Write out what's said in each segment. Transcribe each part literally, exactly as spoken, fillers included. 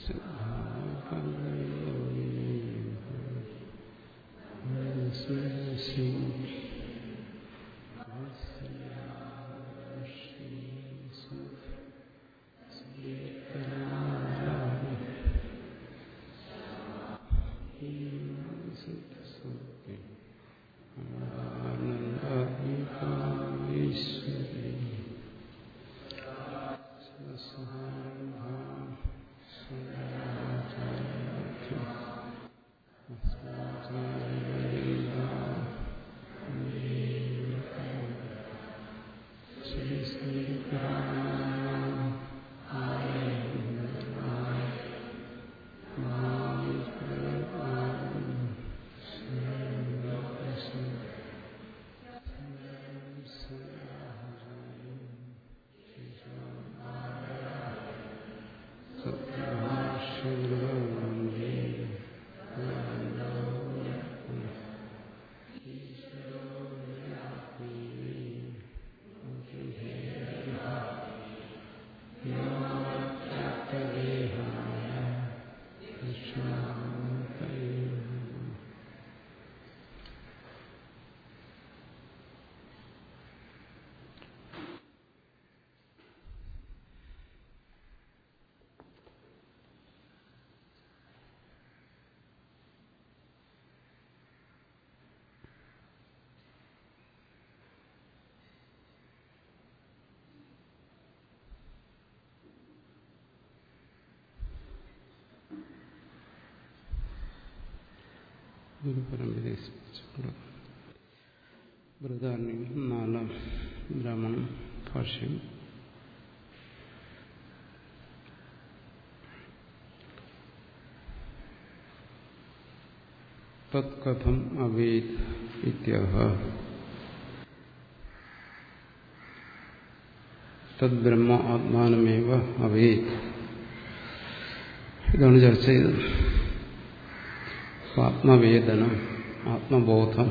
ഗുരുപരമ്പരയെ സ്മരിച്ചുകൊണ്ട് ബൃഹദാരണ്യം നാലാം ബ്രാഹ്മണം ഭാഷ്യം. തത് കഥം അവേത് ഇത്യാഹ തദ് ബ്രഹ്മ ആത്മാനമേവ അവേത്. ഇതാണ് ചർച്ച ചെയ്തത്. ആത്മവേദനം, ആത്മബോധം,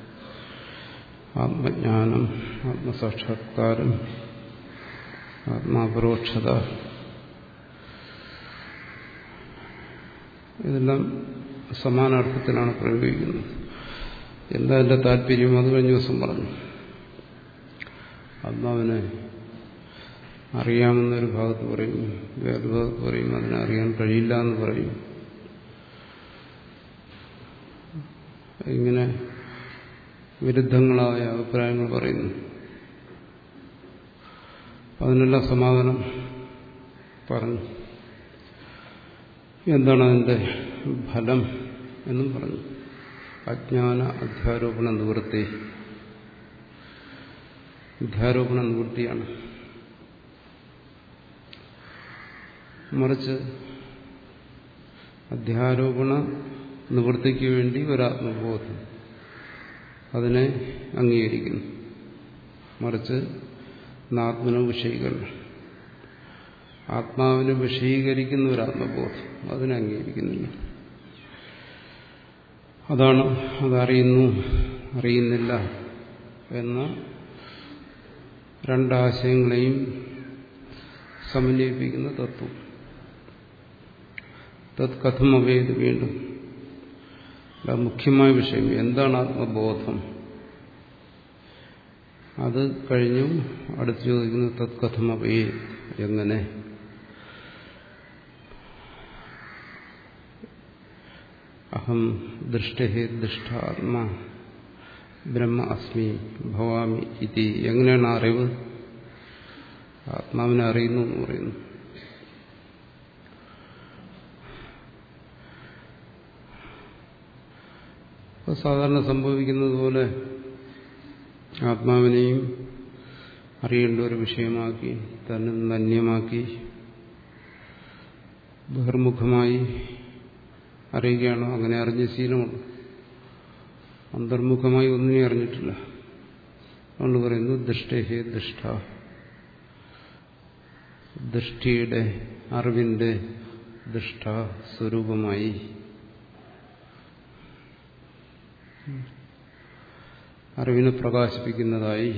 ആത്മജ്ഞാനം, ആത്മസാക്ഷാത്കാരം, ആത്മാപരോക്ഷത, ഇതെല്ലാം സമാനാർത്ഥത്തിലാണ് പ്രയോഗിക്കുന്നത്. എന്താ എൻ്റെ താല്പര്യം അത് കഴിഞ്ഞ ദിവസം പറഞ്ഞു. ആത്മാവിനെ അറിയാമെന്നൊരു ഭാഗത്ത് പറയും, വേറൊരു ഭാഗത്ത് പറയും അതിനെ അറിയാൻ കഴിയില്ല എന്ന് പറയും. ഇങ്ങനെ വിരുദ്ധങ്ങളായ അഭിപ്രായങ്ങൾ പറയുന്നു. അതിനെല്ലാം സമാധാനം പറഞ്ഞു. എന്താണ് അതിൻ്റെ ഫലം എന്നും പറഞ്ഞു. അജ്ഞാന അധ്യാരോപണ നിവൃത്തി. അധ്യാരോപണ നിവൃത്തിയാണ്. മറിച്ച് അധ്യാരോപണ നിവൃത്തിക്ക് വേണ്ടി ഒരാത്മബോധം അതിനെ അംഗീകരിക്കുന്നു. മറിച്ച് ആത്മനോ വിഷയീകരണം, ആത്മാവിനെ വിഷയീകരിക്കുന്ന ഒരാത്മബോധം അതിനെ അംഗീകരിക്കുന്നില്ല. അതാണ് അതറിയുന്നു അറിയുന്നില്ല എന്ന രണ്ടാശയങ്ങളെയും സമന്വയിപ്പിക്കുന്ന തത്വം. തത് കഥം അവേത്. വീണ്ടും മുഖ്യമായ വിഷയം എന്താണ് ആത്മബോധം, അത് കഴിഞ്ഞു. അടുത്ത് ചോദിക്കുന്നത് തത് കഥം അവേത്, എങ്ങനെ. അഹം ദൃഷ്ടഹേ ദൃഷ്ടാത്മാ ബ്രഹ്മ അസ്മി ഭവാമി ഇതി. എങ്ങനെയാണ് അറിവ്? ആത്മാവിനെ അറിയുന്നു എന്ന് പറയുന്നു. സാധാരണ സംഭവിക്കുന്നത് പോലെ ആത്മാവിനെയും അറിയേണ്ട ഒരു വിഷയമാക്കി തന്നെ നന്യമാക്കി ബഹിർമുഖമായി അറിയുകയാണോ? അങ്ങനെ അറിഞ്ഞ ശീലമുണ്ട്. അന്തർമുഖമായി ഒന്നിനെ അറിഞ്ഞിട്ടില്ല. അതുകൊണ്ട് പറയുന്നു ദൃഷ്ടഹേ ദൃഷ്ട. ദൃഷ്ടിയുടെ അറിവിന്റെ ദൃഷ്ട സ്വരൂപമായി അറിവിനെ പ്രകാശിപ്പിക്കുന്നതായി,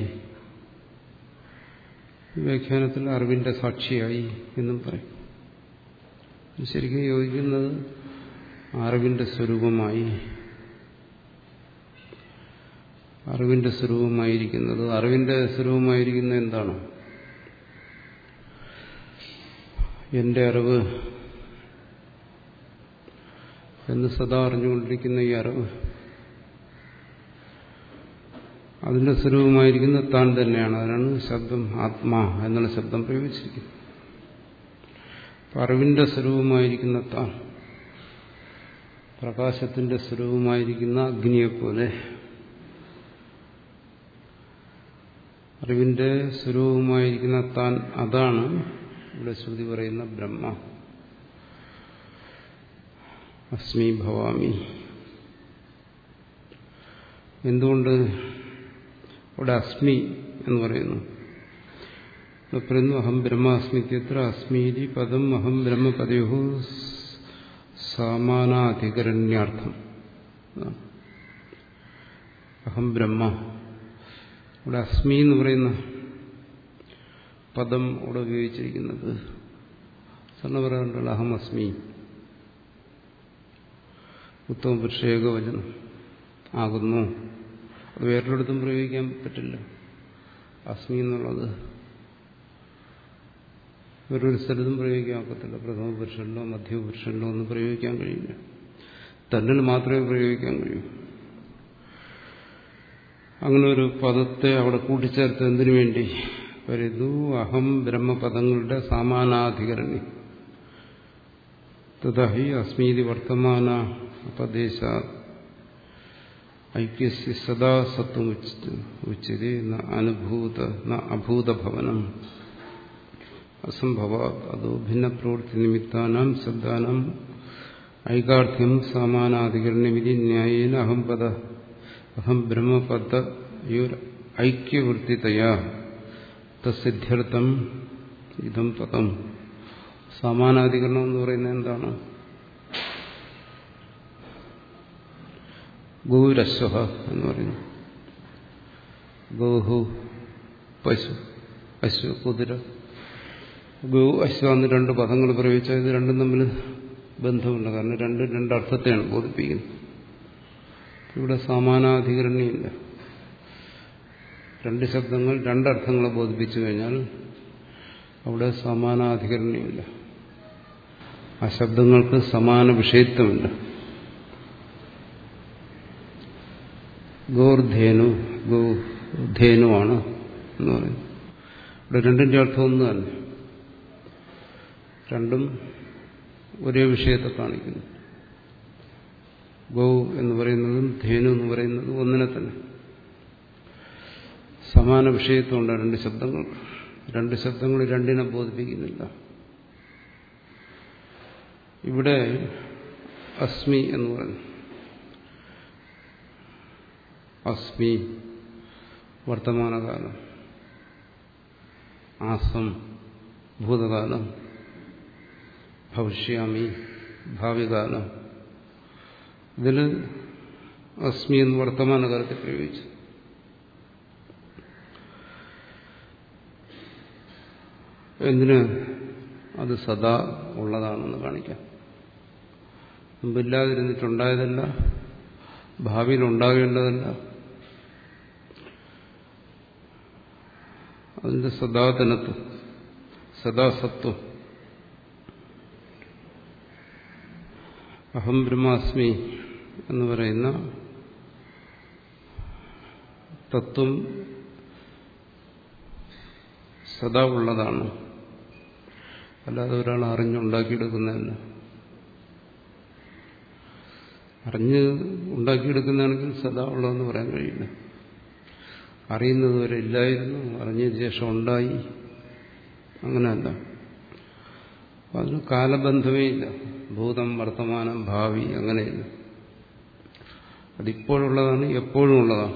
വ്യാഖ്യാനത്തിൽ അറിവിന്റെ സാക്ഷിയായി എന്നും പറയും. ശരിക്കും യോജിക്കുന്നത് അറിവിന്റെ സ്വരൂപമായി അറിവിന്റെ സ്വരൂപമായിരിക്കുന്നത് അറിവിന്റെ സ്വരൂപമായിരിക്കുന്നത് എന്താണ്? എന്റെ അറിവ് എന്ന് സദാ അറിഞ്ഞുകൊണ്ടിരിക്കുന്ന ഈ അറിവ്, അതിന്റെ സ്വരൂപമായിരിക്കുന്ന താൻ തന്നെയാണ്. അതിനാണ് ശബ്ദം ആത്മാ എന്നുള്ള ശബ്ദം പ്രയോഗിച്ചിരിക്കുന്നത്. അറിവിന്റെ സ്വരൂപമായിരിക്കുന്ന താൻ പ്രകാശത്തിന്റെ സ്വരൂപമായിരിക്കുന്ന അഗ്നിയെപ്പോലെ അറിവിന്റെ സ്വരൂപമായിരിക്കുന്ന താൻ, അതാണ് ഇവിടെ ശ്രുതി പറയുന്ന ബ്രഹ്മ. അസ്മി ഭവാമി. എന്തുകൊണ്ട് ഇവിടെ അസ്മി എന്ന് പറയുന്നു? പറയുന്നു അഹം ബ്രഹ്മാസ്മിത്യത്ര അസ്മീതി പദം അഹം ബ്രഹ്മപദയോ സമാനാധികരണ്യാർത്ഥം. അഹം ബ്രഹ്മ, ഇവിടെ അസ്മി എന്ന് പറയുന്ന പദം ഇവിടെ ഉപയോഗിച്ചിരിക്കുന്നത് സാറിന് പറയാറുണ്ടല്ലോ അഹം അസ്മി, ഉത്തമ പുരുഷേകവചനം ആകുന്നു. അത് വേറൊരിടത്തും പ്രയോഗിക്കാൻ പറ്റില്ല. അസ്മി എന്നുള്ളത് വേറൊരു സ്ഥലത്തും പ്രയോഗിക്കാൻ ഒക്കത്തില്ല. പ്രഥമ പുരുഷനിലോ മധ്യ പുരുഷനിലോ ഒന്നും പ്രയോഗിക്കാൻ കഴിയില്ല. തന്നിൽ മാത്രമേ പ്രയോഗിക്കാൻ കഴിയൂ. അങ്ങനെ ഒരു പദത്തെ അവിടെ കൂട്ടിച്ചേർത്ത് എന്തിനു വേണ്ടി വരുന്നു? അഹം ബ്രഹ്മപദങ്ങളുടെ സമാനാധികരണി. തഥാഹി അസ്മീതി വർത്തമാന അപദേശ ഐക്യസ്യ സദാ സത്വം ഉച്യതേ ന അനുഭൂത ന അഭൂതഭവനം അസംഭവ അതോ ഭിന്ന പ്രവൃത്തി നിമിത്താനാം ശബ്ദാനാം ഐകാർത്ഥ്യം സമാനാധികരണമിതി ന്യായേന അഹം പദ അഹം ബ്രഹ്മപദയോർ ഐക്യവൃത്തിതയാ തസിദ്ധ്യർത്ഥം ഇതം പദം. സമാനാധികരണം എന്ന് പറയുന്നത് എന്താണ്? ഗൗരശ്വ എന്ന് പറയുന്നു. ഗൗഹു പശു, അശ്വ കുതിര. ഗൗ അശ്വ എന്ന് രണ്ട് പദങ്ങൾ പ്രയോഗിച്ചാൽ ഇത് രണ്ടും തമ്മിൽ ബന്ധമുണ്ട്. കാരണം രണ്ടും രണ്ടർത്ഥത്തെയാണ് ബോധിപ്പിക്കുന്നത്. ഇവിടെ സമാനാധികരണിയില്ല. രണ്ട് ശബ്ദങ്ങൾ രണ്ടർത്ഥങ്ങളെ ബോധിപ്പിച്ചു കഴിഞ്ഞാൽ അവിടെ സമാനാധികരണിയില്ല. ആ ശബ്ദങ്ങൾക്ക് സമാന വിഷയത്വമില്ല. ഗോർധേനു, ഗോധേനുവാണ് എന്ന് പറയും. ഇവിടെ രണ്ടിന്റെ അർത്ഥം ഒന്ന് തന്നെ. രണ്ടും ഒരേ വിഷയത്തെ കാണിക്കുന്നു. ഗൗ എന്ന് പറയുന്നതും ധേനു എന്ന് പറയുന്നതും ഒന്നിനെ തന്നെ. സമാന വിഷയത്വമുണ്ട് രണ്ട് ശബ്ദങ്ങൾ. രണ്ട് ശബ്ദങ്ങൾ രണ്ടിനെ ബോധിപ്പിക്കുന്നില്ല. ഇവിടെ അസ്മി എന്ന് പറഞ്ഞു. അസ്മി വർത്തമാനകാലം, ആസം ഭൂതകാലം, ഭവിഷ്യാമി ഭാവികാലം. ഇതിൽ അസ്മി എന്ന് വർത്തമാനകാലത്തെ പ്രയോഗിച്ചു. എന്തിന്? അത് സദാ ഉള്ളതാണെന്ന് കാണിക്കാം. മുമ്പില്ലാതിരുന്നിട്ടുണ്ടായതല്ല, ഭാവിയിൽ ഉണ്ടാകേണ്ടതല്ല. അതിന്റെ സദാതനത്വം, സദാസത്വം. അഹം ബ്രഹ്മാസ്മി എന്ന് പറയുന്ന തത്വം സദാ ഉള്ളതാണ്. അല്ലാതെ ഒരാൾ അറിഞ്ഞുണ്ടാക്കിയെടുക്കുന്നതല്ല. അറിഞ്ഞ് ഉണ്ടാക്കിയെടുക്കുന്നതാണെങ്കിൽ സദാ ഉള്ളതെന്ന് പറയാൻ കഴിയില്ല. അറിയുന്നത് വരെ ഇല്ലായിരുന്നു, അറിഞ്ഞതിന് ശേഷം ഉണ്ടായി, അങ്ങനെയല്ല. അതിന് കാലബന്ധമേ ഇല്ല. ഭൂതം, വർത്തമാനം, ഭാവി അങ്ങനെയില്ല. അതിപ്പോഴുള്ളതാണ്, എപ്പോഴും ഉള്ളതാണ്.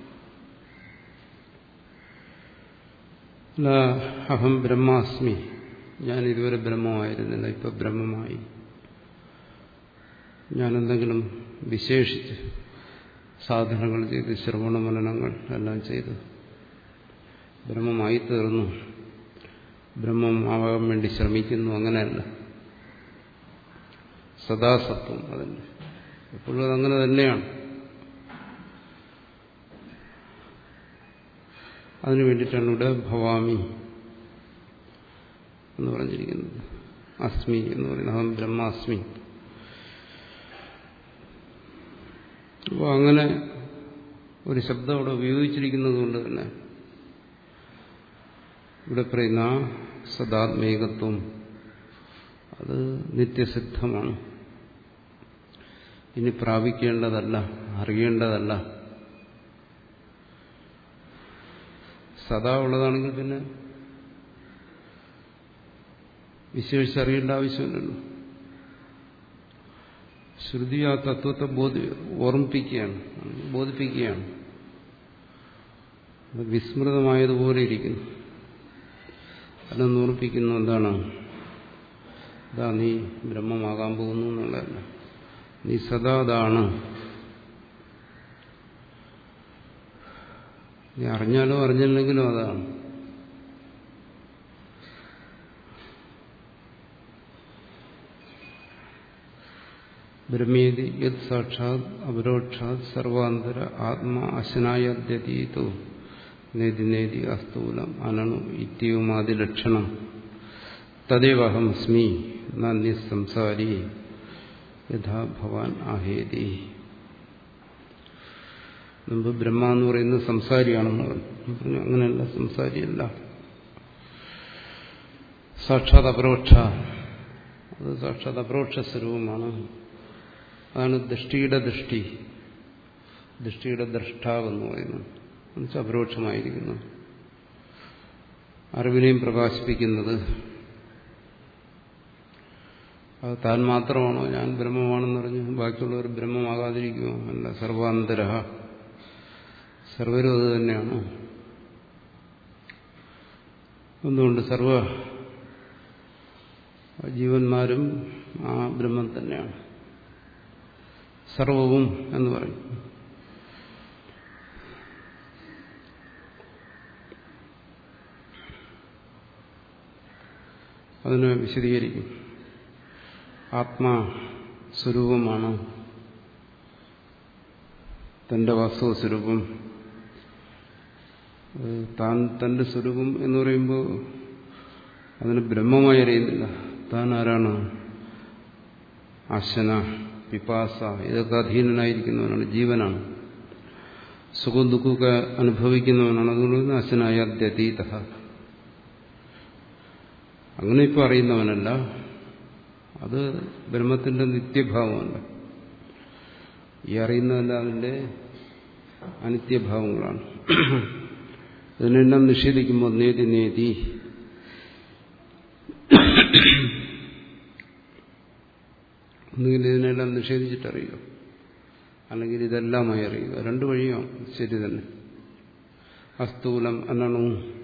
അല്ല അഹം ബ്രഹ്മാസ്മി, ഞാൻ ഇതുവരെ ബ്രഹ്മമായിരുന്നില്ല, ഇപ്പൊ ബ്രഹ്മമായി. ഞാനെന്തെങ്കിലും വിശേഷിച്ച് സാധനങ്ങൾ ചെയ്ത് ശ്രവണ മനനങ്ങൾ എല്ലാം ചെയ്ത് ബ്രഹ്മമായി തീർന്നു, ബ്രഹ്മം ആവാൻ വേണ്ടി ശ്രമിക്കുന്നു, അങ്ങനെയല്ല. സദാസത്വം അതിൻ്റെ എപ്പോഴും അതങ്ങനെ തന്നെയാണ്. അതിനു വേണ്ടിയിട്ടാണ് ഇവിടെ ഭവാമി എന്ന് പറഞ്ഞിരിക്കുന്നത്. അസ്മി എന്ന് പറയുന്നത് അഹം ബ്രഹ്മാസ്മി. അപ്പോൾ അങ്ങനെ ഒരു ശബ്ദം അവിടെ ഉപയോഗിച്ചിരിക്കുന്നത് കൊണ്ട് തന്നെ ഇവിടെ പറയുന്ന സദാത്മേകത്വം അത് നിത്യസിദ്ധമാണ്. ഇനി പ്രാപിക്കേണ്ടതല്ല, അറിയേണ്ടതല്ല. സദാ ഉള്ളതാണെങ്കിൽ പിന്നെ വിശേഷിച്ചറിയേണ്ട ആവശ്യമില്ലല്ലോ. ശ്രുതി ആ തത്വത്തെ ബോധി ഓർമ്മിപ്പിക്കുകയാണ്, ബോധിപ്പിക്കുകയാണ്. വിസ്മൃതമായതുപോലെ ഇരിക്കുന്നു. അതിനൊന്ന് ഓർമ്മിപ്പിക്കുന്നു. എന്താണ്? ഇതാ നീ ബ്രഹ്മമാകാൻ പോകുന്നു എന്നുള്ളതല്ല, നീ സദാ അതാണ്. നീ അറിഞ്ഞാലോ അറിഞ്ഞില്ലെങ്കിലും അതാണ്. ബ്രഹ്മേതി യത് സാക്ഷാത് അപരോക്ഷാത് സർവാന്തര ആത്മാ അശനായദ്യതീതോ നേതി നേതി അസ്തൂലം അനണു ഇത്യവുമാതി ലക്ഷണം തദേവഹമസ്മി നന്ദി സംസാരി യഥാ ഭവാൻ ആഹേതി. മുമ്പ് ബ്രഹ്മ എന്ന് പറയുന്നത് സംസാരിയാണെന്ന് പറഞ്ഞു. അങ്ങനെയല്ല, സംസാരിയല്ല. സാക്ഷാത് അപരോക്ഷ, അത് സാക്ഷാത് അപരോക്ഷ സ്വരൂപമാണ്. അതാണ് ദൃഷ്ടിയുടെ ദൃഷ്ടി, ദൃഷ്ടിയുടെ ദ്രഷ്ടാവെന്ന് പറയുന്നത്. എന്നുവെച്ചാൽ അപരോക്ഷമായിരിക്കുന്നു, അറിവിനെയും പ്രകാശിപ്പിക്കുന്നത്. അത് താൻ മാത്രമാണോ ഞാൻ ബ്രഹ്മമാണെന്ന് പറഞ്ഞു ബാക്കിയുള്ളവർ ബ്രഹ്മമാകാതിരിക്കുമോ? അല്ല, സർവാന്തര, സർവരും അത് തന്നെയാണോ? എന്തുകൊണ്ട്? സർവ ജീവന്മാരും ആ ബ്രഹ്മം തന്നെയാണ്. സർവവും എന്ന് പറയും. അതിനെ വിശദീകരിക്കും. ആത്മാ സ്വരൂപമാണ് തന്റെ വാസ്തവ സ്വരൂപം. താൻ തന്റെ സ്വരൂപം എന്ന് പറയുമ്പോൾ അതിന് ബ്രഹ്മമായി അറിയുന്നില്ല. താൻ ആരാണ്? അശന, പിപാസ, ഇതൊക്കെ അധീനനായിരിക്കുന്നവനാണ്, ജീവനാണ്. സുഖം ദുഃഖമൊക്കെ അനുഭവിക്കുന്നവനാണ്. അതുകൊണ്ട് അശനായ അദ്യതീത. അങ്ങനെ ഇപ്പം അറിയുന്നവനല്ല, അത് ബ്രഹ്മത്തിന്റെ നിത്യഭാവമല്ല. ഈ അറിയുന്നതല്ല, അതിന്റെ അനിത്യഭാവങ്ങളാണ്. ഇതിനെല്ലാം നിഷേധിക്കുമ്പോൾ നേതി നേതി, ഒന്നുകിൽ ഇതിനെല്ലാം നിഷേധിച്ചിട്ടറിയുക, അല്ലെങ്കിൽ ഇതെല്ലാമായി അറിയുക. രണ്ടു വഴിയോ ശരി തന്നെ. അസ്തൂലം അനണു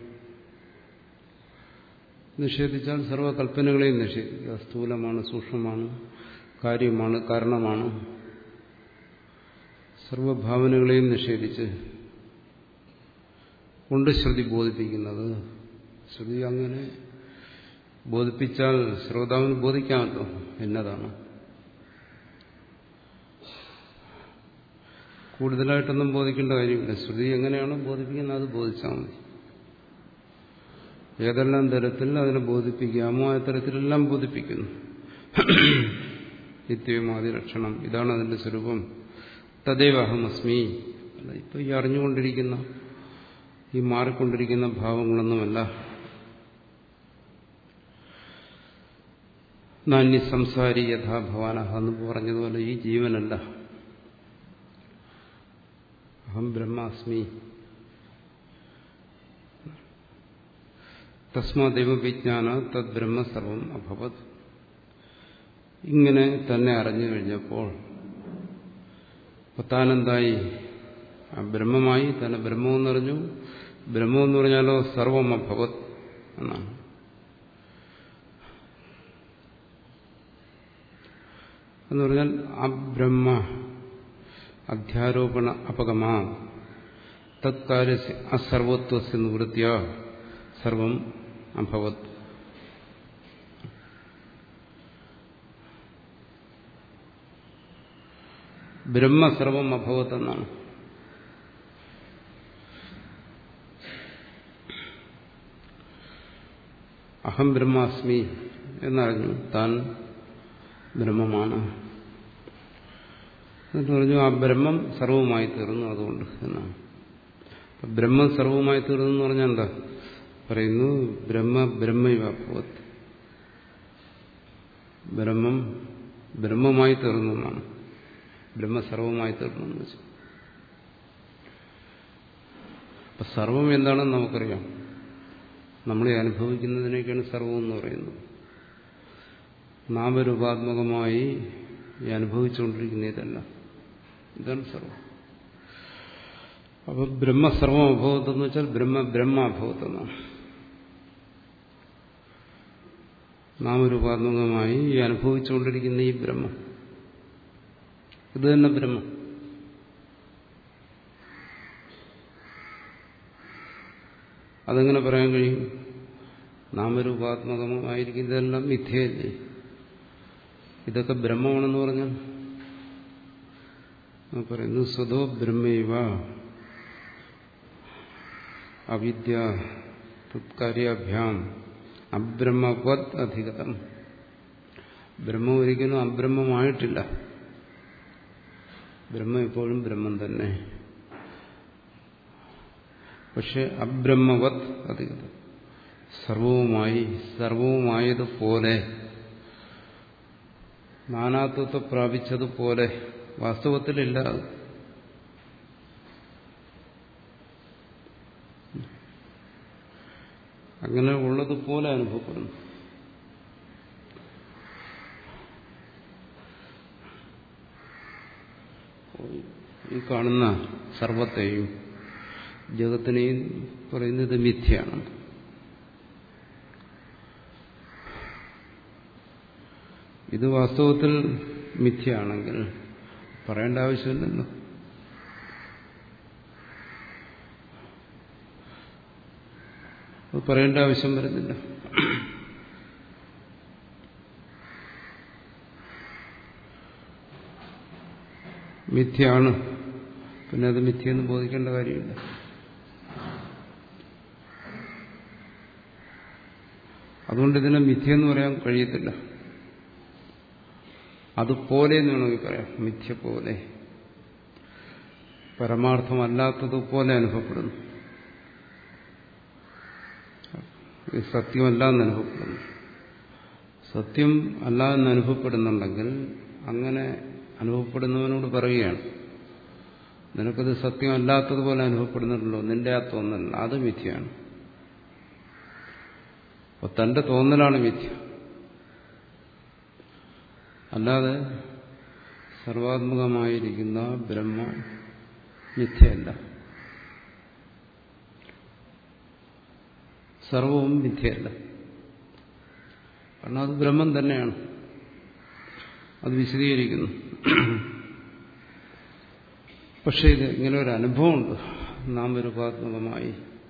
നിഷേധിച്ചാൽ സർവകൽപ്പനകളെയും നിഷേധിക്കുക. സ്ഥൂലമാണ്, സൂക്ഷ്മമാണ്, കാര്യമാണ്, കാരണമാണ്, സർവഭാവനകളെയും നിഷേധിച്ച് കൊണ്ട് ശ്രുതി ബോധിപ്പിക്കുന്നത്. ശ്രുതി അങ്ങനെ ബോധിപ്പിച്ചാൽ ശ്രോതാവിന് ബോധിക്കാമല്ലോ എന്നതാണ്. കൂടുതലായിട്ടൊന്നും ബോധിക്കേണ്ട കാര്യമില്ല. ശ്രുതി എങ്ങനെയാണോ ബോധിപ്പിക്കുന്നത് അത് ബോധിച്ചാൽ മതി. ഏതെല്ലാം തരത്തിൽ അതിനെ ബോധിപ്പിക്കാമോ ആ തരത്തിലെല്ലാം ബോധിപ്പിക്കുന്നു. നിത്യമാതി ലക്ഷണം, ഇതാണ് അതിന്റെ സ്വരൂപം. തദേവഹമസ്മി. അല്ല, ഇപ്പൊ ഈ അറിഞ്ഞുകൊണ്ടിരിക്കുന്ന ഈ മാറിക്കൊണ്ടിരിക്കുന്ന ഭാവങ്ങളൊന്നുമല്ല. നാന്യ സംസാരി യഥാ ഭവാനഹ എന്ന് പറഞ്ഞതുപോലെ ഈ ജീവനല്ല. അഹം ബ്രഹ്മാസ്മി. തസ്മാദൈവ വിജ്ഞാന തദ് ബ്രഹ്മ സർവം അഭവത്. ഇങ്ങനെ തന്നെ അറിഞ്ഞു കഴിഞ്ഞപ്പോൾ താനെന്തായി? ബ്രഹ്മമായി. തന്നെ ബ്രഹ്മമെന്നറിഞ്ഞു. ബ്രഹ്മമെന്ന് പറഞ്ഞാലോ സർവം അഭവത് എന്നാണ്. എന്ന് പറഞ്ഞാൽ അബ്രഹ്മ അധ്യാരോപണ അപഗമാ തത്കാര്യ അസർവത്വസ്യ നിവൃത്യ സർവം അഭവത്. ബ്രഹ്മസർവം അഭവത് എന്നാണ്. അഹം ബ്രഹ്മാസ്മി എന്നറിഞ്ഞു, താൻ ബ്രഹ്മമാണ് എന്നിട്ട് പറഞ്ഞു ആ ബ്രഹ്മം സർവമായി തീർന്നു അതുകൊണ്ട് എന്നാണ്. ബ്രഹ്മം സർവമായി തീർന്നു എന്ന് പറഞ്ഞാൽ എന്താ പറയുന്നു? ബ്രഹ്മ ബ്രഹ്മൈവഭവത്, ബ്രഹ്മം ബ്രഹ്മമായി തീർന്നു എന്നാണ്. ബ്രഹ്മ സർവമായി തീർന്നു എന്ന് വെച്ചു. അപ്പൊ സർവം എന്താണെന്ന് നമുക്കറിയാം. നമ്മളെ അനുഭവിക്കുന്നതിനൊക്കെയാണ് സർവം എന്ന് പറയുന്നത്. നാമരൂപാത്മകമായി ഈ അനുഭവിച്ചുകൊണ്ടിരിക്കുന്ന ഇതല്ല, ഇതാണ് സർവം. അപ്പൊ ബ്രഹ്മസർവം അഭവത്ത് എന്ന് വെച്ചാൽ ബ്രഹ്മ ബ്രഹ്മ അഭവത്ത് എന്നാണ്. നാമരൂപാത്മകമായി ഈ അനുഭവിച്ചുകൊണ്ടിരിക്കുന്ന ഈ ബ്രഹ്മം, ഇത് തന്നെ ബ്രഹ്മം. അതെങ്ങനെ പറയാൻ കഴിയും? നാമരൂപാത്മകമായിരിക്കും, ഇതെല്ലാം മിഥ്യയല്ലേ. ഇതൊക്കെ ബ്രഹ്മമാണെന്ന് പറഞ്ഞാൽ പറയുന്നു സ്വതോ ബ്രഹ്മൈവ അവിദ്യ തത്കാര്യാഭ്യാം അബ്രഹ്മവത് അധികതം. ബ്രഹ്മം ഒരിക്കലും അബ്രഹ്മമായിട്ടില്ല. ബ്രഹ്മം എപ്പോഴും ബ്രഹ്മം തന്നെ. പക്ഷെ അബ്രഹ്മവത് അധികതം, സർവവുമായി സർവവുമായതുപോലെ, നാനാത്വത്തെ പ്രാപിച്ചതുപോലെ വാസ്തവത്തിലില്ല. അങ്ങനെ ഉള്ളതുപോലെ അനുഭവപ്പെടുന്നു. ഈ കാണുന്ന സർവത്തെയും ജഗത്തിനെയും പറയുന്നത് മിഥ്യയാണ്. ഇത് വാസ്തവത്തിൽ മിഥ്യയാണെങ്കിൽ പറയേണ്ട ആവശ്യമില്ലല്ലോ. അത് പറയേണ്ട ആവശ്യം വരുന്നില്ല. മിഥ്യയാണ്, പിന്നെ അത് മിഥ്യയെന്ന് ബോധിക്കേണ്ട കാര്യമില്ല. അതുകൊണ്ട് ഇതിനെ മിഥ്യയെന്ന് പറയാൻ കഴിയത്തില്ല. അതുപോലെ എന്ന് വേണമെങ്കിൽ പറയാം. മിഥ്യ പോലെ, പരമാർത്ഥമല്ലാത്തതുപോലെ അനുഭവപ്പെടുന്നു. ഇത് സത്യമല്ല എന്ന് അനുഭവപ്പെടുന്നു. സത്യം അല്ല എന്ന് അനുഭവപ്പെടുന്നുണ്ടെങ്കിൽ അങ്ങനെ അനുഭവപ്പെടുന്നവനോട് പറയുകയാണ്, നിനക്കത് സത്യമല്ലാത്തതുപോലെ അനുഭവപ്പെടുന്നുണ്ടല്ലോ, നിന്റെ ആ തോന്നൽ അത് മിഥ്യയാണ്. അപ്പൊ തന്റെ തോന്നലാണ് മിഥ്യ, അല്ലാതെ സർവാത്മകമായിരിക്കുന്ന ബ്രഹ്മ മിഥ്യയല്ല. സർവവും മിഥ്യയല്ല, കാരണം അത് ബ്രഹ്മം തന്നെയാണ്. അത് വിശദീകരിക്കുന്നു. പക്ഷെ ഇത് ഇങ്ങനെ ഒരു അനുഭവമുണ്ട്, നാമരൂപാത്മകമായി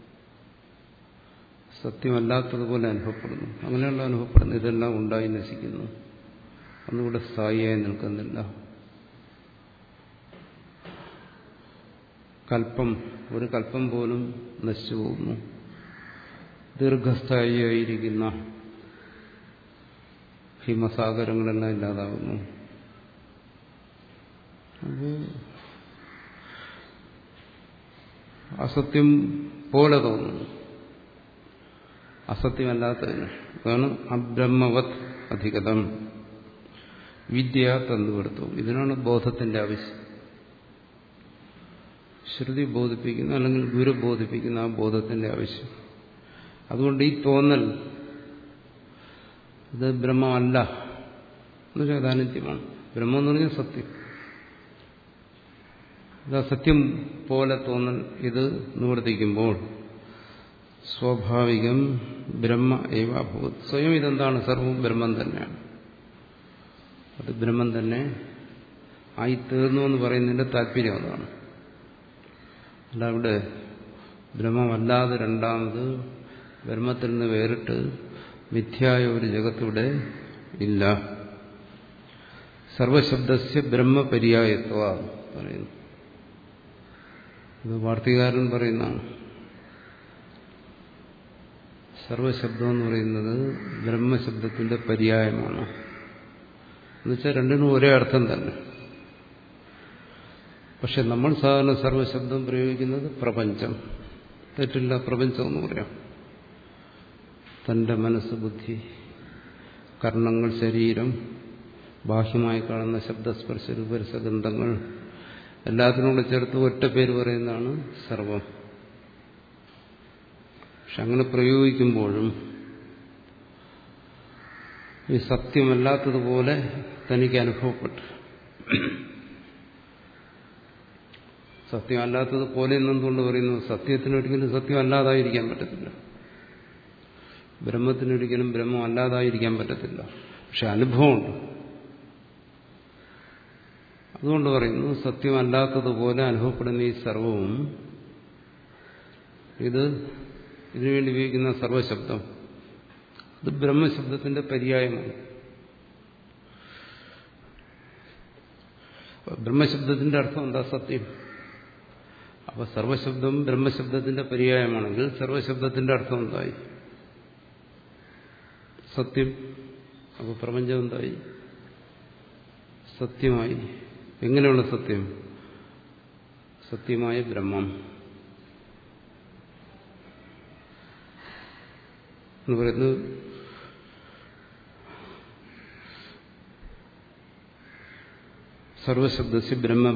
സത്യമല്ലാത്തതുപോലെ അനുഭവപ്പെടുന്നു. അങ്ങനെയുള്ള അനുഭവപ്പെടുന്നു. ഇതെല്ലാം ഉണ്ടായി നശിക്കുന്നു, അന്നിവിടെ സ്ഥായിയായി നിൽക്കുന്നില്ല. കൽപ്പം, ഒരു കൽപ്പം പോലും നശിച്ചു പോകുന്നു. ദീർഘസ്ഥായിയായിരിക്കുന്ന ഹിമസാഗരങ്ങളെല്ലാം ഇല്ലാതാകുന്നു. അത് അസത്യം പോലെ തോന്നുന്നു, അസത്യമല്ലാത്തതിന്. അതാണ് അബ്രഹ്മവത് അധികതം. വിദ്യ തന്നുകൊടുത്തു. ഇതിനാണ് ബോധത്തിന്റെ ആവശ്യം. ശ്രുതി ബോധിപ്പിക്കുന്ന അല്ലെങ്കിൽ ഗുരു ബോധിപ്പിക്കുന്ന ആ ബോധത്തിന്റെ ആവശ്യം. അതുകൊണ്ട് ഈ തോന്നൽ ഇത് ബ്രഹ്മമല്ല എന്നുവെച്ചാൽ അത് അനിത്യമാണ്. ബ്രഹ്മം എന്ന് പറഞ്ഞാൽ സത്യം. ഇത് അസത്യം പോലെ തോന്നൽ ഇത് നിവർത്തിക്കുമ്പോൾ സ്വാഭാവികം ബ്രഹ്മ ഏവ അഭവത്. സ്വയം ഇതെന്താണ്? സർവ്വം ബ്രഹ്മം തന്നെയാണ്. അത് ബ്രഹ്മം തന്നെ ആയിത്തീർന്നു എന്ന് പറയുന്നതിന്റെ താല്പര്യം അതാണ്. അല്ല അവിടെ ബ്രഹ്മമല്ലാതെ രണ്ടാമത് ബ്രഹ്മത്തിൽ നിന്ന് വേറിട്ട് മിഥ്യായ ഒരു ജഗത്തിവിടെ ഇല്ല. സർവശബ്ദസ്യ ബ്രഹ്മപര്യായത്വ പറയുന്നു. ഇത് വാർത്തികാരൻ പറയുന്നതാണ്. സർവശബ്ദം എന്ന് പറയുന്നത് ബ്രഹ്മശബ്ദത്തിന്റെ പര്യായമാണ്. എന്നുവെച്ചാൽ രണ്ടിനും ഒരേ അർത്ഥം തന്നെ. പക്ഷെ നമ്മൾ സാധാരണ സർവശബ്ദം പ്രയോഗിക്കുന്നത് പ്രപഞ്ചം. തെറ്റില്ല, പ്രപഞ്ചം എന്ന് പറയാം. തന്റെ മനസ്സ്, ബുദ്ധി, കർണങ്ങൾ, ശരീരം, ബാഹ്യമായി കാണുന്ന ശബ്ദസ്പർശ രൂപരസഗന്ധങ്ങൾ എല്ലാത്തിനോട് ചേർത്ത് ഒറ്റ പേര് പറയുന്നതാണ് സർവം. പക്ഷെ അങ്ങനെ പ്രയോഗിക്കുമ്പോഴും ഈ സത്യമല്ലാത്തതുപോലെ തനിക്ക് അനുഭവപ്പെട്ടു. സത്യമല്ലാത്തതുപോലെ എന്നെന്തുകൊണ്ട് പറയുന്നു? സത്യത്തിനൊരിക്കലും സത്യം അല്ലാതായിരിക്കാൻ പറ്റത്തില്ല. ബ്രഹ്മത്തിനൊരിക്കലും ബ്രഹ്മം അല്ലാതായിരിക്കാൻ പറ്റത്തില്ല. പക്ഷെ അനുഭവമുണ്ട്. അതുകൊണ്ട് പറയുന്നു സത്യമല്ലാത്തതുപോലെ അനുഭവപ്പെടുന്ന ഈ സർവവും, ഇത് ഇതിനുവേണ്ടി ഉപയോഗിക്കുന്ന സർവശബ്ദം, ഇത് ബ്രഹ്മശബ്ദത്തിന്റെ പര്യായമാണ്. ബ്രഹ്മശബ്ദത്തിന്റെ അർത്ഥം എന്താ? സത്യം. അപ്പൊ സർവശബ്ദം ബ്രഹ്മശബ്ദത്തിന്റെ പര്യായമാണെങ്കിൽ സർവശബ്ദത്തിന്റെ അർത്ഥം എന്തായി? സത്യം. അപ്പൊ പ്രപഞ്ചം എന്തായി? സത്യമായി. എങ്ങനെയുള്ള സത്യം? സത്യമായ ബ്രഹ്മം എന്ന് പറയുന്നത് സർവശബ്ദസ്യ ബ്രഹ്മ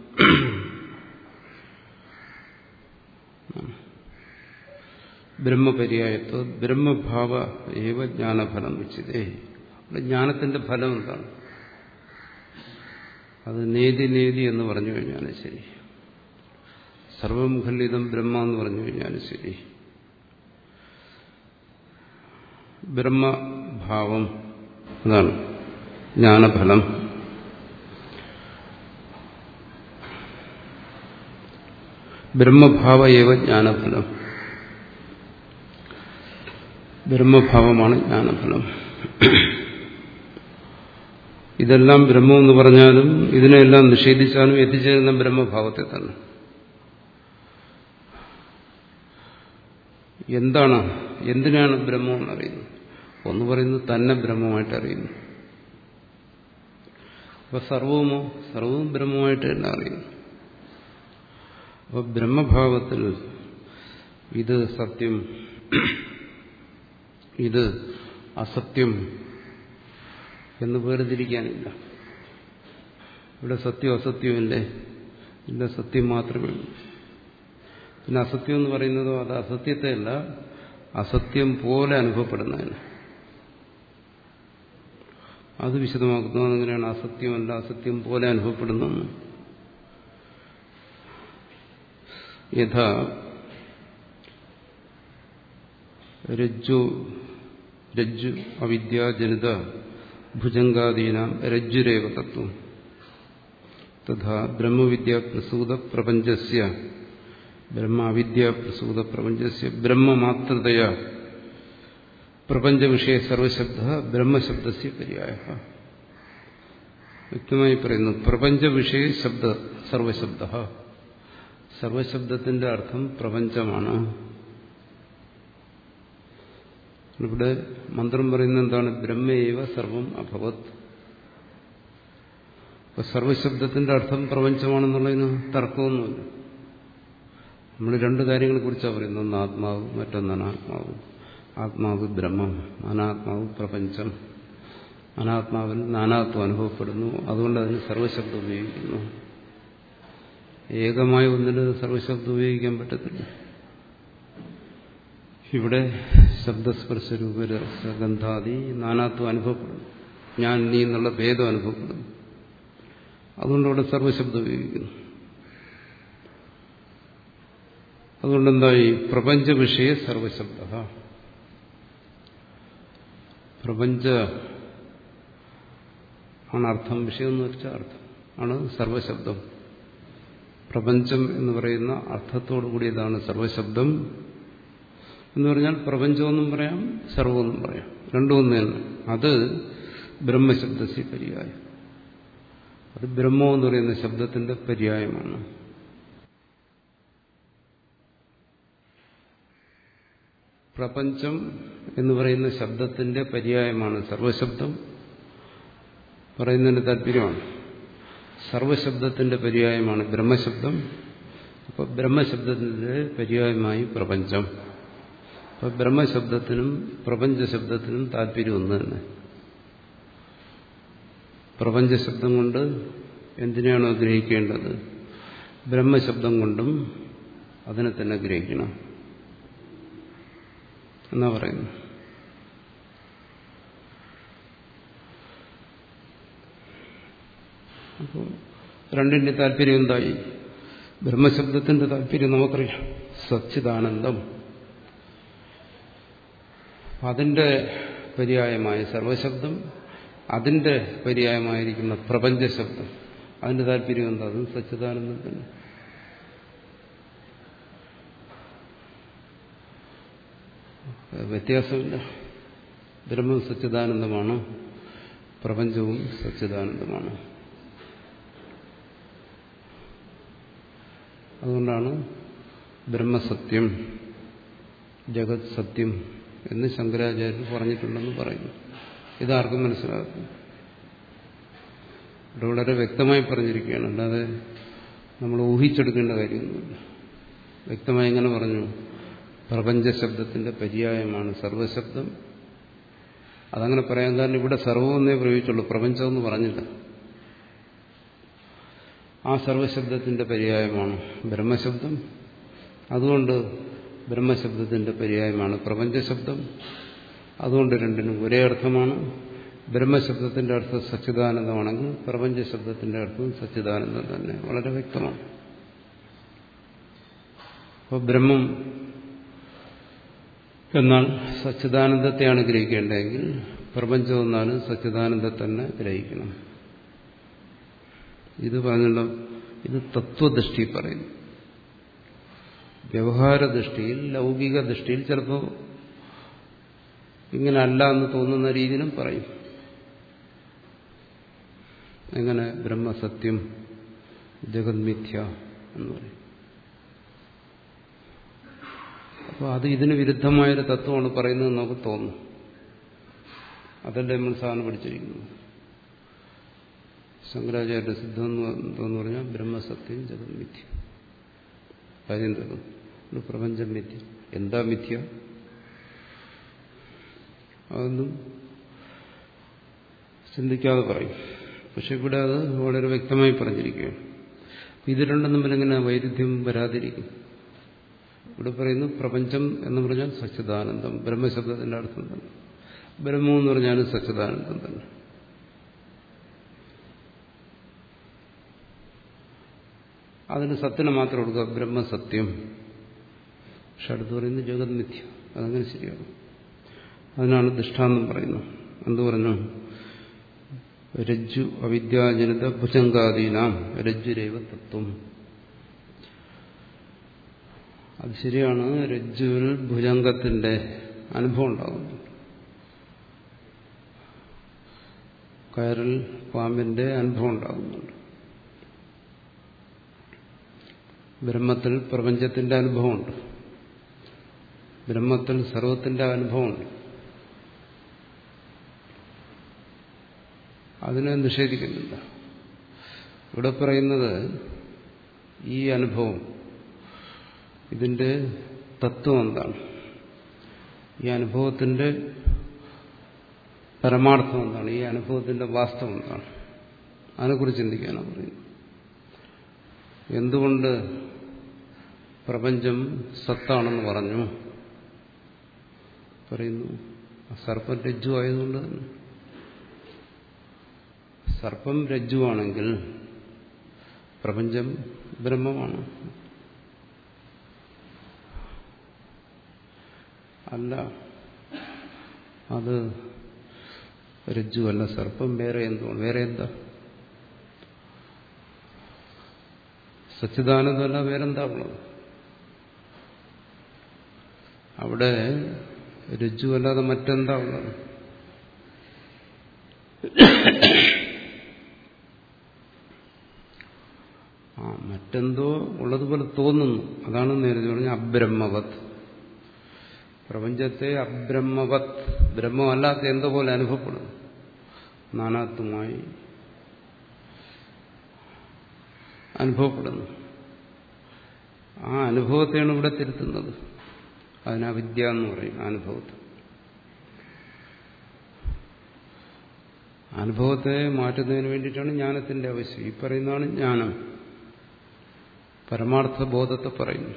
ബ്രഹ്മപര്യായത്വ ബ്രഹ്മഭാവ ഏവ ജ്ഞാനഫലം ഉച്യതേ. അവിടെ ജ്ഞാനത്തിന്റെ ഫലം എന്താണ്? അത് നേതി നേതി എന്ന് പറഞ്ഞു കഴിഞ്ഞാലും ശരി, സർവം ഖണ്ഡിതം ബ്രഹ്മ എന്ന് പറഞ്ഞു കഴിഞ്ഞാലും ശരി, ബ്രഹ്മഭാവം അതാണ് ജ്ഞാനഫലം. ബ്രഹ്മഭാവ ഏവ ജ്ഞാനഫലം. ബ്രഹ്മഭാവമാണ് ജ്ഞാനഫലം. ഇതെല്ലാം ബ്രഹ്മം എന്ന് പറഞ്ഞാലും ഇതിനെല്ലാം നിഷേധിച്ചാലും എത്തിച്ചേരുന്ന ബ്രഹ്മഭാവത്തെ തന്നെ. എന്താണ്, എന്തിനാണ് ബ്രഹ്മം എന്നറിയുന്നത്? ഒന്ന് പറയുന്നത് തന്നെ ബ്രഹ്മമായിട്ട് അറിയുന്നു. അപ്പൊ സർവമോ? സർവവും ബ്രഹ്മമായിട്ട് തന്നെ അറിയുന്നു. അപ്പൊ ബ്രഹ്മഭാവത്തിൽ ഇത് സത്യം, ഇത് അസത്യം എന്ന് വേർതിരിക്കാനില്ല. ഇവിടെ സത്യം അസത്യമില്ലേ? ഇല്ല, സത്യം മാത്രമേ ഉള്ളൂ. പിന്നെ അസത്യം എന്ന് പറയുന്നതോ അത് അസത്യത്തെയല്ല, അസത്യം പോലെ അനുഭവപ്പെടുന്നതിന്. അത് വിശദമാക്കുന്നത് എങ്ങനെയാണ്? അസത്യമല്ല, അസത്യം പോലെ അനുഭവപ്പെടുന്നു. യഥാ രജ്ജു രജ്ജു അവിദ്യാജനിത ഭുജംഗാദീനാം രജ്ജുരേവ തത്വം തഥാ ബ്രഹ്മവിദ്യാപ്രസൂത പ്രപഞ്ചസ്യ ബ്രഹ്മ അവിദ്യാപ്രസൂത പ്രപഞ്ചസ്യ ബ്രഹ്മമാത്രതയ പ്രപഞ്ചവിഷയ സർവശബ്ദ ബ്രഹ്മശബ്ദസ്യ പര്യായ. വ്യക്തമായി പറയുന്നു, പ്രപഞ്ചവിഷയ ശബ്ദ സർവശബ്ദ, സർവശബ്ദത്തിന്റെ അർത്ഥം പ്രപഞ്ചമാണ്. ഇവിടെ മന്ത്രം പറയുന്നത് എന്താണ്? ബ്രഹ്മേവ സർവം അഭവത്. അപ്പൊ സർവശബ്ദത്തിന്റെ അർത്ഥം പ്രപഞ്ചമാണെന്നുള്ളതിന് തർക്കമൊന്നുമില്ല. നമ്മൾ രണ്ട് കാര്യങ്ങളെ കുറിച്ചാണ് പറയുന്നത്. ഒന്ന് ആത്മാവ്, മറ്റൊന്ന് അനാത്മാവ്. ആത്മാവ് ബ്രഹ്മം, അനാത്മാവ് പ്രപഞ്ചം. അനാത്മാവിൽ നാനാത്വം അനുഭവപ്പെടുന്നു, അതുകൊണ്ട് അതിന് സർവശബ്ദം ഉപയോഗിക്കുന്നു. ഏകമായ ഒന്നിന് സർവശബ്ദം ഉപയോഗിക്കാൻ പറ്റത്തില്ല. ഇവിടെ ശബ്ദസ്പർശ രൂപരസഗന്ധാദി നാനാത്വം അനുഭവപ്പെടുന്നു, ഞാൻ നീ എന്നുള്ള ഭേദം അനുഭവപ്പെടുന്നു, അതുകൊണ്ട് ഇവിടെ സർവശബ്ദം ഉപയോഗിക്കുന്നു. അതുകൊണ്ടെന്തായി? പ്രപഞ്ച വിഷയ സർവശബ്ദ. പ്രപഞ്ച ആണ് അർത്ഥം, വിഷയം എന്ന് വെച്ചാൽ അർത്ഥം ആണ് സർവശബ്ദം. പ്രപഞ്ചം എന്ന് പറയുന്ന അർത്ഥത്തോടു കൂടിയതാണ് സർവശബ്ദം. എന്ന് പറഞ്ഞാൽ പ്രപഞ്ചമെന്നും പറയാം, സർവമെന്നും പറയാം, രണ്ടും ഒന്ന് തന്നെ. അത് ബ്രഹ്മശബ്ദസ്യ പര്യായം. അത് ബ്രഹ്മം എന്ന് പറയുന്ന ശബ്ദത്തിന്റെ പര്യായമാണ്. പ്രപഞ്ചം എന്ന് പറയുന്ന ശബ്ദത്തിന്റെ പര്യായമാണ് സർവശബ്ദം. പറയുന്നതിന്റെ താല്പര്യമാണ് സർവശബ്ദത്തിന്റെ പര്യായമാണ് ബ്രഹ്മശബ്ദം. അപ്പോൾ ബ്രഹ്മശബ്ദത്തിന്റെ പര്യായമായി പ്രപഞ്ചം. അപ്പോൾ ബ്രഹ്മശബ്ദത്തിനും പ്രപഞ്ചശബ്ദത്തിനും താല്പര്യം ഒന്ന് തന്നെ. പ്രപഞ്ചശബ്ദം കൊണ്ട് എന്തിനാണോ ഗ്രഹിക്കേണ്ടത്, ബ്രഹ്മശബ്ദം കൊണ്ടും അതിനെ തന്നെ ഗ്രഹിക്കണം എന്നാ പറയുന്നു. അപ്പോൾ രണ്ടിന്റെ താല്പര്യം എന്തായി? ബ്രഹ്മശബ്ദത്തിന്റെ താല്പര്യം നമുക്കറിയാം, സച്ചിദാനന്ദം. അതിന്റെ പര്യായമായ സർവശബ്ദം, അതിന്റെ പര്യായമായിരിക്കുന്ന പ്രപഞ്ചശബ്ദം, അതിന്റെ താല്പര്യം എന്താ? അതും സച്ചിദാനന്ദം തന്നെ. വ്യത്യാസമില്ല. ബ്രഹ്മം സച്ചിദാനന്ദമാണ്, പ്രപഞ്ചവും സച്ചിദാനന്ദമാണ്. അതുകൊണ്ടാണ് ബ്രഹ്മസത്യം, ജഗത് സത്യം എന്ന് ശങ്കരാചാര്യർ പറഞ്ഞിട്ടുണ്ടെന്ന് പറയുന്നു. ഇതാർക്കും മനസ്സിലാക്കും. ഇവിടെ വളരെ വ്യക്തമായി പറഞ്ഞിരിക്കുകയാണ്, അല്ലാതെ നമ്മൾ ഊഹിച്ചെടുക്കേണ്ട കാര്യമൊന്നുമില്ല. വ്യക്തമായി എങ്ങനെ പറഞ്ഞു? പ്രപഞ്ചശബ്ദത്തിന്റെ പര്യായമാണ് സർവശബ്ദം. അതങ്ങനെ പറയാൻ കാരണം ഇവിടെ സർവമെന്നേ പ്രയോഗിച്ചുള്ളൂ, പ്രപഞ്ചമെന്ന് പറഞ്ഞില്ല. ആ സർവശബ്ദത്തിന്റെ പര്യായമാണ് ബ്രഹ്മശബ്ദം. അതുകൊണ്ട് ബ്രഹ്മശബ്ദത്തിന്റെ പര്യായമാണ് പ്രപഞ്ചശബ്ദം. അതുകൊണ്ട് രണ്ടിനും ഒരേ അർത്ഥമാണ്. ബ്രഹ്മശബ്ദത്തിന്റെ അർത്ഥം സച്ചിദാനന്ദമാണെങ്കിൽ പ്രപഞ്ചശബ്ദത്തിന്റെ അർത്ഥം സച്ചിദാനന്ദം തന്നെ. വളരെ വ്യക്തമാണ്. അപ്പോൾ ബ്രഹ്മം എന്നാൽ സച്ചിദാനന്ദത്തെയാണ് ഗ്രഹിക്കേണ്ടതെങ്കിൽ പ്രപഞ്ചം എന്നാലും സച്ചിദാനന്ദത്തെ തന്നെ ഗ്രഹിക്കണം. ഇത് പറഞ്ഞല്ലോ, ഇത് തത്വദൃഷ്ടി പറയുന്നു. വ്യവഹാര ദൃഷ്ടിയിൽ, ലൗകിക ദൃഷ്ടിയിൽ ചിലപ്പോൾ ഇങ്ങനെ അല്ല എന്ന് തോന്നുന്ന രീതിയിലും പറയും. എങ്ങനെ? ബ്രഹ്മസത്യം, ജഗത് മിഥ്യ എന്ന് പറയും. അപ്പോൾ അത് ഇതിന് വിരുദ്ധമായൊരു തത്വമാണ് പറയുന്നത് നമുക്ക് തോന്നും. അതല്ലേ നമ്മൾ സാധനം പഠിച്ചിരിക്കുന്നത്. ശങ്കരാചാര്യ സിദ്ധം എന്ന് പറഞ്ഞാൽ ബ്രഹ്മസത്യം ജഗത് മിഥ്യ. കാര്യം തീർന്നു. പ്രപഞ്ചം മിഥ്യ. എന്താ മിഥ്യ? അതൊന്നും ചിന്തിക്കാതെ പറയും. പക്ഷെ ഇവിടെ അത് വളരെ വ്യക്തമായി പറഞ്ഞിരിക്കുകയാണ്. ഇത് രണ്ടും തമ്മിൽ എങ്ങനെ വൈരുദ്ധ്യം വരാതിരിക്കും? ഇവിടെ പറയുന്നു പ്രപഞ്ചം എന്ന് പറഞ്ഞാൽ സച്ചിദാനന്ദം, ബ്രഹ്മശബ്ദത്തിന്റെ അർത്ഥം തന്നെ. ബ്രഹ്മം എന്ന് പറഞ്ഞാലും സച്ചിദാനന്ദം തന്നെ. അതിന് സത്തിനെ മാത്രം കൊടുക്കുക, ബ്രഹ്മസത്യം. പക്ഷെ അടുത്ത് പറയുന്നത് ജഗത് മിഥ്യ. അതങ്ങനെ ശരിയാണ്. അതിനാണ് ദൃഷ്ടാന്തം പറയുന്നത്. എന്തു പറഞ്ഞു? രജ്ജു അവിദ്യാജനിത ഭുജങ്കാദീനാം രജ്ജുരൈവ തത്വം. അത് ശരിയാണ്. രജ്ജുവിൽ ഭുജംഗത്തിന്റെ അനുഭവം ഉണ്ടാകുന്നു. കയറിൽ പാമ്പിന്റെ അനുഭവം ഉണ്ടാകുന്നുണ്ട്. ബ്രഹ്മത്തിൽ പ്രപഞ്ചത്തിന്റെ അനുഭവമുണ്ട്. ബ്രഹ്മത്തിൽ സർവത്തിന്റെ അനുഭവമുണ്ട്. അതിനെ നിഷേധിക്കുന്നില്ല. ഇവിടെ പറയുന്നത് ഈ അനുഭവം, ഇതിന്റെ തത്വം എന്താണ്, ഈ അനുഭവത്തിന്റെ പരമാർത്ഥം എന്താണ്, ഈ അനുഭവത്തിന്റെ വാസ്തവം എന്താണ്, അതിനെക്കുറിച്ച് ചിന്തിക്കാനാണ് പറയുന്നത്. എന്തുകൊണ്ട് പ്രപഞ്ചം സത്താണെന്ന് പറഞ്ഞു? പറയുന്നു സർപ്പം രജ്ജു ആയതുകൊണ്ട് തന്നെ. സർപ്പം രജ്ജുവാണെങ്കിൽ പ്രപഞ്ചം ബ്രഹ്മമാണ്. അല്ല, അത് രജ്ജുവല്ല, സർപ്പം വേറെ എന്തോ, വേറെ എന്താ? സച്ചിദാനന്ദമല്ല, വേറെന്താ ഉള്ളത്? അവിടെ രജ്ജുവല്ലാതെ മറ്റെന്താ ഉള്ളത്? മറ്റെന്തോ ഉള്ളതുപോലെ തോന്നുന്നു. അതാണ് നേരത്തെ പറഞ്ഞ അബ്രഹ്മവത്. പ്രപഞ്ചത്തെ അബ്രഹ്മവത്, ബ്രഹ്മമല്ലാത്ത എന്തോ പോലെ അനുഭവപ്പെടുന്നു, നാനാത്വമായി അനുഭവപ്പെടുന്നു. ആ അനുഭവത്തെയാണ് ഇവിടെ തിരുത്തുന്നത്. അതിന് അവിദ്യ എന്ന് പറയും. അനുഭവത്തെ അനുഭവത്തെ മാറ്റുന്നതിന് വേണ്ടിയിട്ടാണ് ജ്ഞാനത്തിന്റെ ആവശ്യം. ഈ പറയുന്നതാണ് ജ്ഞാനം. പരമാർത്ഥ ബോധത്തെ പറയുന്നു.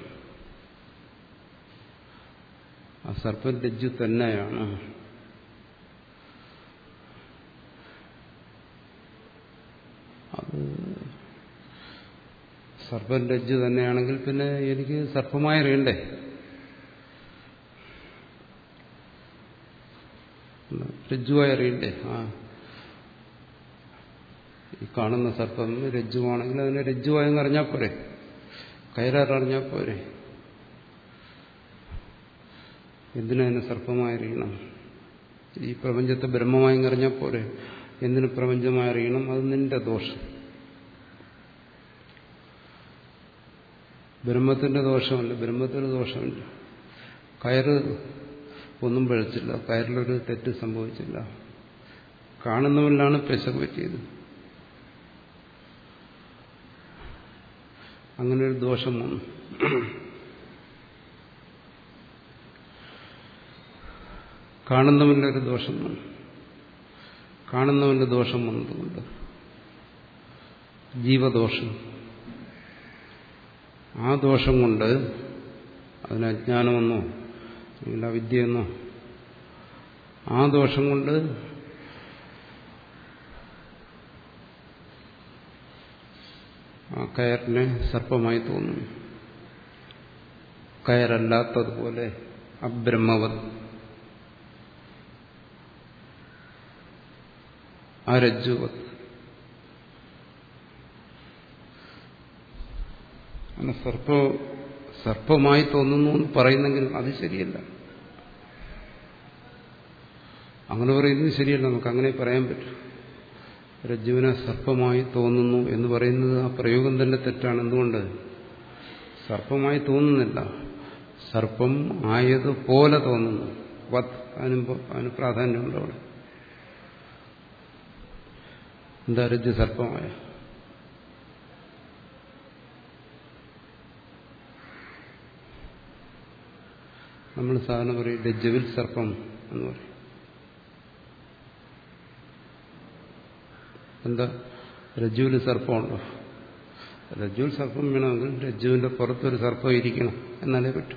ആ സർപ്പം രജ്ജു തന്നെയാണ്. അത് സർപ്പം രജ്ജു തന്നെയാണെങ്കിൽ പിന്നെ എനിക്ക് സർപ്പമായി അറിയണ്ടേ? രജ്ജുവായി അറിയണ്ടേ? ആ ഈ കാണുന്ന സർപ്പം രജ്ജുവാണെങ്കിൽ അതിനെ രജ്ജുവായെന്ന് അറിഞ്ഞാൽ പോരെ, കയറാറിഞ്ഞാൽ പോരെ. എന്തിനതിനെ സർപ്പമായി അറിയണം? ഈ പ്രപഞ്ചത്തെ ബ്രഹ്മമായി അറിഞ്ഞാൽ പോരെ. എന്തിനു പ്രപഞ്ചമായി അറിയണം? അത് നിന്റെ ദോഷം. ബ്രഹ്മത്തിന്റെ ദോഷമല്ല, ബ്രഹ്മത്തിന് ദോഷമില്ല. കയറ് ഒന്നും പഴിച്ചില്ല, കയറിലൊരു തെറ്റ് സംഭവിച്ചില്ല. കാണുന്നവരിലാണ് പെശക് പറ്റിയത്. അങ്ങനെ ഒരു ദോഷം വന്നു. കാണുന്നവന്റെ ഒരു ദോഷം വന്നു. കാണുന്നവന്റെ ദോഷം വന്നതുകൊണ്ട് ജീവദോഷം. ആ ദോഷം കൊണ്ട് അതിന് അജ്ഞാനമെന്നോ അല്ലെങ്കിൽ അവിദ്യയെന്നോ ആ ദോഷം കൊണ്ട് ആ കയറിനെ സർപ്പമായി തോന്നുന്നു. കയറല്ലാത്തതുപോലെ അബ്രഹ്മവത്, അരജ്ജുവത്. അങ്ങനെ സർപ്പ സർപ്പമായി തോന്നുന്നു എന്ന് പറയുന്നെങ്കിൽ അത് ശരിയല്ല. അങ്ങനെ പറയുന്നത് ശരിയല്ല. നമുക്ക് അങ്ങനെ പറയാൻ പറ്റും. രജ്ജുവിനെ സർപ്പമായി തോന്നുന്നു എന്ന് പറയുന്നത് ആ പ്രയോഗം തന്നെ തെറ്റാണ്. എന്തുകൊണ്ട്? സർപ്പമായി തോന്നുന്നില്ല, സർപ്പം ആയതുപോലെ തോന്നുന്നു. വത് അതിന് അതിന് പ്രാധാന്യമുണ്ട് അവിടെ. എന്താ രജ്ജു സർപ്പമായ? നമ്മൾ സാധാരണ പറയും രജ്ജുവിൽ സർപ്പം എന്ന് പറയും. എന്താ രജ്ജുവിൽ സർപ്പമുണ്ടോ? രജ്ജുവിൽ സർപ്പം വേണമെങ്കിൽ രജ്ജുവിന്റെ പുറത്തൊരു സർപ്പം ഇരിക്കണം, എന്നാലേ പറ്റും.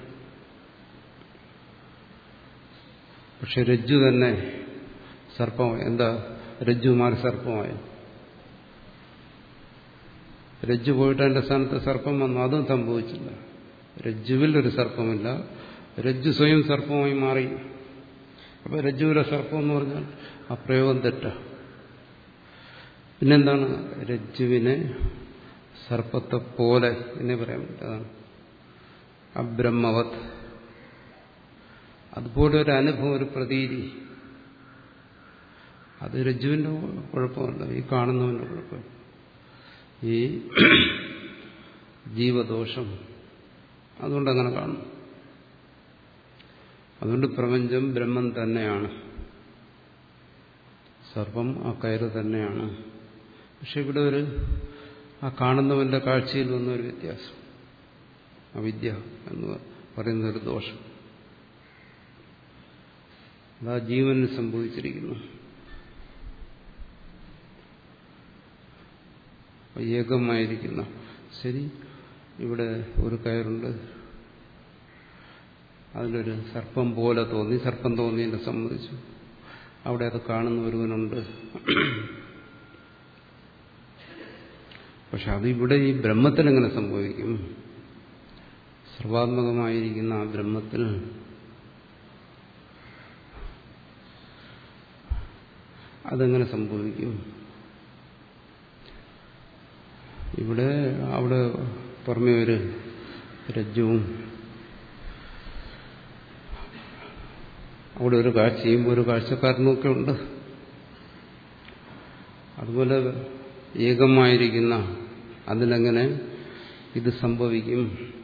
പക്ഷെ രജ്ജു തന്നെ സർപ്പമായി. എന്താ രജ്ജു മാറി സർപ്പമായി? രജ്ജു പോയിട്ട് അതിന്റെ സ്ഥാനത്ത് സർപ്പം വന്നു, അതും സംഭവിച്ചില്ല. രജ്ജുവിൽ ഒരു സർപ്പമില്ല, രജ്ജു സ്വയം സർപ്പമായി മാറി. അപ്പൊ രജ്ജുവിലെ സർപ്പം എന്ന് പറഞ്ഞാൽ ആ പ്രയോഗം തെറ്റാ. പിന്നെന്താണ്? രജ്ജുവിനെ സർപ്പത്തെ പോലെ എന്നേ പറയാൻ പറ്റതാണ്. അബ്രഹ്മവത്. അതുപോലെ ഒരു അനുഭവം, ഒരു പ്രതീതി, അത് രജ്ജുവിന്റെ കുഴപ്പമല്ല, ഈ കാണുന്നവന്റെ കുഴപ്പം. ഈ ജീവദോഷം അതുകൊണ്ടങ്ങനെ കാണുന്നു. അതുകൊണ്ട് പ്രപഞ്ചം ബ്രഹ്മം തന്നെയാണ്, സർപ്പം ആ കയറ് തന്നെയാണ്. പക്ഷെ ഇവിടെ ഒരു ആ കാണുന്നവന്റെ കാഴ്ചയിൽ വന്നൊരു വ്യത്യാസം, അവിദ്യ എന്ന് പറയുന്നൊരു ദോഷം. അതാ ജീവന് സംഭവിച്ചിരിക്കുന്നു. ഏകമായിരിക്കുന്ന, ശരി, ഇവിടെ ഒരു കയറുണ്ട്, അതിലൊരു സർപ്പം പോലെ തോന്നി, സർപ്പം തോന്നി എന്നെ സംബന്ധിച്ചു. അവിടെ അത് കാണുന്ന ഒരുവനുണ്ട്. പക്ഷെ അതിവിടെ ഈ ബ്രഹ്മത്തിൽ എങ്ങനെ സംഭവിക്കും? സർവാത്മകമായിരിക്കുന്ന ആ ബ്രഹ്മത്തിൽ അതെങ്ങനെ സംഭവിക്കും? ഇവിടെ അവിടെ പുറമെ ഒരു രജ്ജുവും അവിടെ ഒരു കാഴ്ചയും ഒരു കാഴ്ചക്കാരനുമൊക്കെ ഉണ്ട്. അതുപോലെ ഏകമായിരിക്കുന്ന അതിലെങ്ങനെ ഇത് സംഭവിക്കും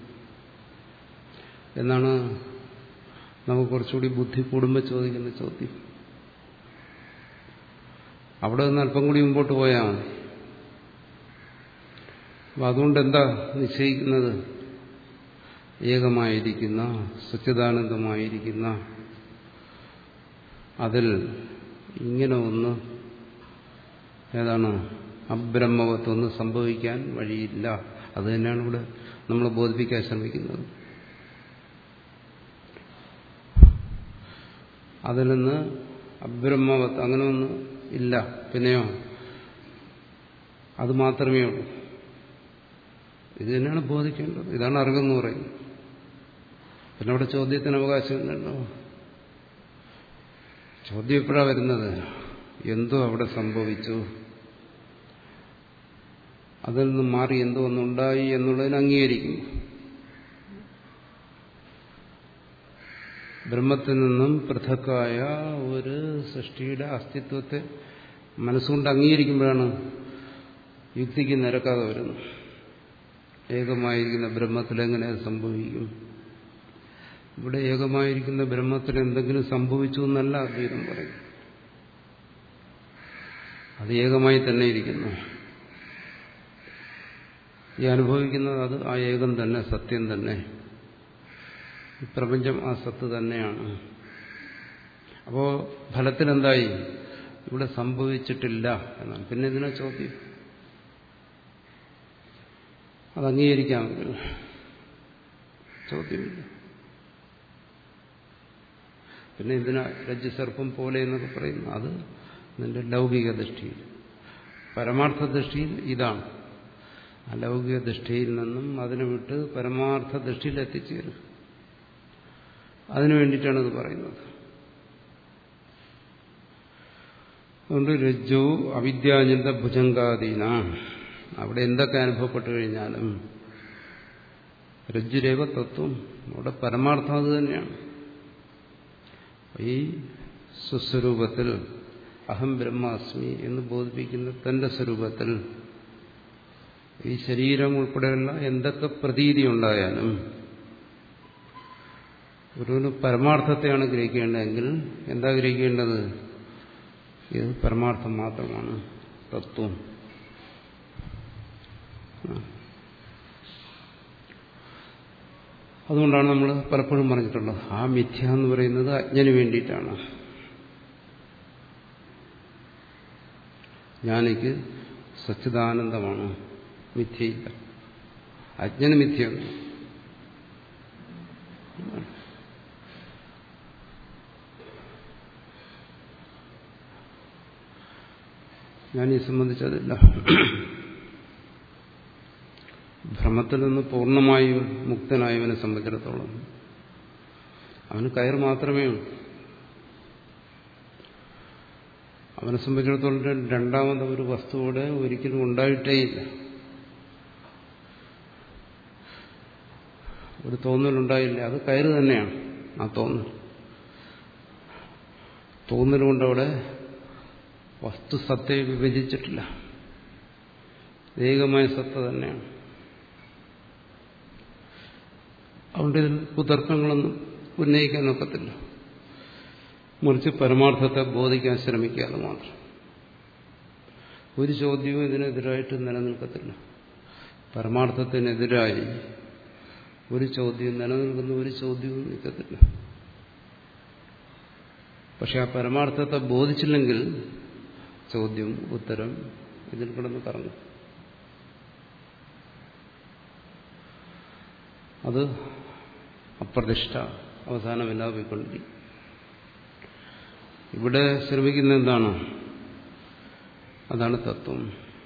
എന്നാണ് നമുക്ക് കുറച്ചുകൂടി ബുദ്ധി കൂടുമ്പോൾ ചോദിക്കുന്ന ചോദ്യം. അവിടെ നിന്ന് അല്പം കൂടി മുമ്പോട്ട് പോയാൽ മതി. അപ്പം അതുകൊണ്ട് എന്താ നിശ്ചയിക്കുന്നത്? ഏകമായിരിക്കുന്ന സച്ചിദാനന്ദമായിരിക്കുന്ന അതിൽ ഇങ്ങനെ ഒന്ന് ഏതാണ് അബ്രഹ്മവത്വം സംഭവിക്കാൻ വഴിയില്ല. അത് തന്നെയാണ് ഇവിടെ നമ്മൾ ബോധിപ്പിക്കാൻ ശ്രമിക്കുന്നത്. അതിൽ നിന്ന് അബ്രഹ്മവത്ത് അങ്ങനെ ഒന്നും ഇല്ല. പിന്നെയോ അത് മാത്രമേ ഉള്ളൂ. ഇത് തന്നെയാണ് ബോധിക്കേണ്ടത്. ഇതാണ് അറിവെന്ന് പറയുന്നത്. പിന്നെ അവിടെ ചോദ്യത്തിന് അവകാശമില്ലല്ലോ. ചോദ്യം എപ്പോഴാണ് വരുന്നത്? എന്തോ അവിടെ സംഭവിച്ചു, അതിൽ നിന്ന് മാറി എന്തോ ഒന്നുണ്ടായി എന്നുള്ളതിന് അംഗീകരിക്കും. ബ്രഹ്മത്തിൽ നിന്നും പൃഥക്കായ ഒരു സൃഷ്ടിയുടെ അസ്തിത്വത്തെ മനസ്സുകൊണ്ട് അംഗീകരിക്കുമ്പോഴാണ് യുക്തിക്ക് നിരക്കാതെ വരുന്നത്. ഏകമായിരിക്കുന്ന ബ്രഹ്മത്തിൽ എങ്ങനെ സംഭവിക്കും? ഇവിടെ ഏകമായിരിക്കുന്ന ബ്രഹ്മത്തിൽ എന്തെങ്കിലും സംഭവിച്ചു എന്നല്ല അദ്വൈതം പറയും. അത് ഏകമായി തന്നെ ഇരിക്കുന്നു. ഈ അനുഭവിക്കുന്നത് അത് ആ ഏകം തന്നെ, സത്യം തന്നെ. ഈ പ്രപഞ്ചം ആ സത്ത് തന്നെയാണ്. അപ്പോ ഫലത്തിലെന്തായി? ഇവിടെ സംഭവിച്ചിട്ടില്ല എന്നാണ്. പിന്നെ ഇതിനാ ചോദ്യം? അത് അംഗീകരിക്കാമെങ്കിൽ ചോദ്യമില്ല. പിന്നെ ഇതിനാ രജ്ജുസർപ്പം പോലെ എന്നൊക്കെ പറയുന്നു. അത് നിന്റെ ലൗകിക ദൃഷ്ടിയിൽ. പരമാർത്ഥ ദൃഷ്ടിയിൽ ഇതാണ്. അലൗകിക ദൃഷ്ടിയിൽ നിന്നും അതിനെ വിട്ട് പരമാർത്ഥ ദൃഷ്ടിയിൽ എത്തിച്ചേരും. അതിനു വേണ്ടിയിട്ടാണ് ഇത് പറയുന്നത്. അതുകൊണ്ട് രജ്ജു അവിദ്യാജന്ത ഭുജങ്കാദീന, അവിടെ എന്തൊക്കെ അനുഭവപ്പെട്ടു കഴിഞ്ഞാലും രജ്ജുരേവ തത്വം, അവിടെ പരമാർത്ഥം അത് തന്നെയാണ്. ഈ സ്വസ്വരൂപത്തിൽ അഹം ബ്രഹ്മാസ്മി എന്ന് ബോധിപ്പിക്കുന്ന തന്റെ സ്വരൂപത്തിൽ ഈ ശരീരം ഉൾപ്പെടെയുള്ള എന്തൊക്കെ പ്രതീതി ഉണ്ടായാലും ഒരു പരമാർത്ഥത്തെയാണ് ഗ്രഹിക്കേണ്ടതെങ്കിൽ എന്താ ഗ്രഹിക്കേണ്ടത്? ഇത് പരമാർത്ഥം മാത്രമാണ്, തത്വം. അതുകൊണ്ടാണ് നമ്മൾ പലപ്പോഴും പറഞ്ഞിട്ടുള്ളത് ആ മിഥ്യ എന്ന് പറയുന്നത് അജ്ഞന് വേണ്ടിയിട്ടാണ്. ജ്ഞാനിക്ക് സച്ചിദാനന്ദമാണ്, മിഥ്യയില്ല. അജ്ഞന് മിഥ്യയാണ്. ജ്ഞാനിയെ സംബന്ധിച്ചതില്ല. ഭ്രമത്തിൽ നിന്ന് പൂർണ്ണമായും മുക്തനായവനെ സംബന്ധിച്ചിടത്തോളം അവന് കയർ മാത്രമേ ഉള്ളൂ. അവനെ സംബന്ധിച്ചിടത്തോളം രണ്ടാമത് ഒരു വസ്തുവിടെ ഒരിക്കലും ഉണ്ടായിട്ടേയില്ല. ഒരു തോന്നലുണ്ടായില്ല, അത് കയറ് തന്നെയാണ്. ആ തോന്നൽ തോന്നലുകൊണ്ടവിടെ വസ്തുസത്തയെ വിഭജിച്ചിട്ടില്ല. ഏകമായ സത്ത തന്നെയാണ്. അതുകൊണ്ട് ഇതിൽ കുതർക്കങ്ങളൊന്നും ഉന്നയിക്കാൻ ഒക്കത്തില്ല. മറിച്ച് പരമാർത്ഥത്തെ ബോധിക്കാൻ ശ്രമിക്കാതെ മാത്രം. ഒരു ചോദ്യവും ഇതിനെതിരായിട്ട് നിലനിൽക്കത്തില്ല. പരമാർത്ഥത്തിനെതിരായി ഒരു ചോദ്യം നിലനിൽക്കുന്ന ഒരു ചോദ്യവും നിൽക്കത്തില്ല. പക്ഷെ ആ പരമാർത്ഥത്തെ ബോധിച്ചില്ലെങ്കിൽ ചോദ്യം ഉത്തരം ഇതിൽ കിടന്ന് കറങ്ങും. അത് അപ്രതിഷ്ഠ അവസാനമില്ലാതെ പോയിക്കൊണ്ടിരിക്കും. ഇവിടെ ശ്രമിക്കുന്ന എന്താണ്? അതാണ് തത്വം.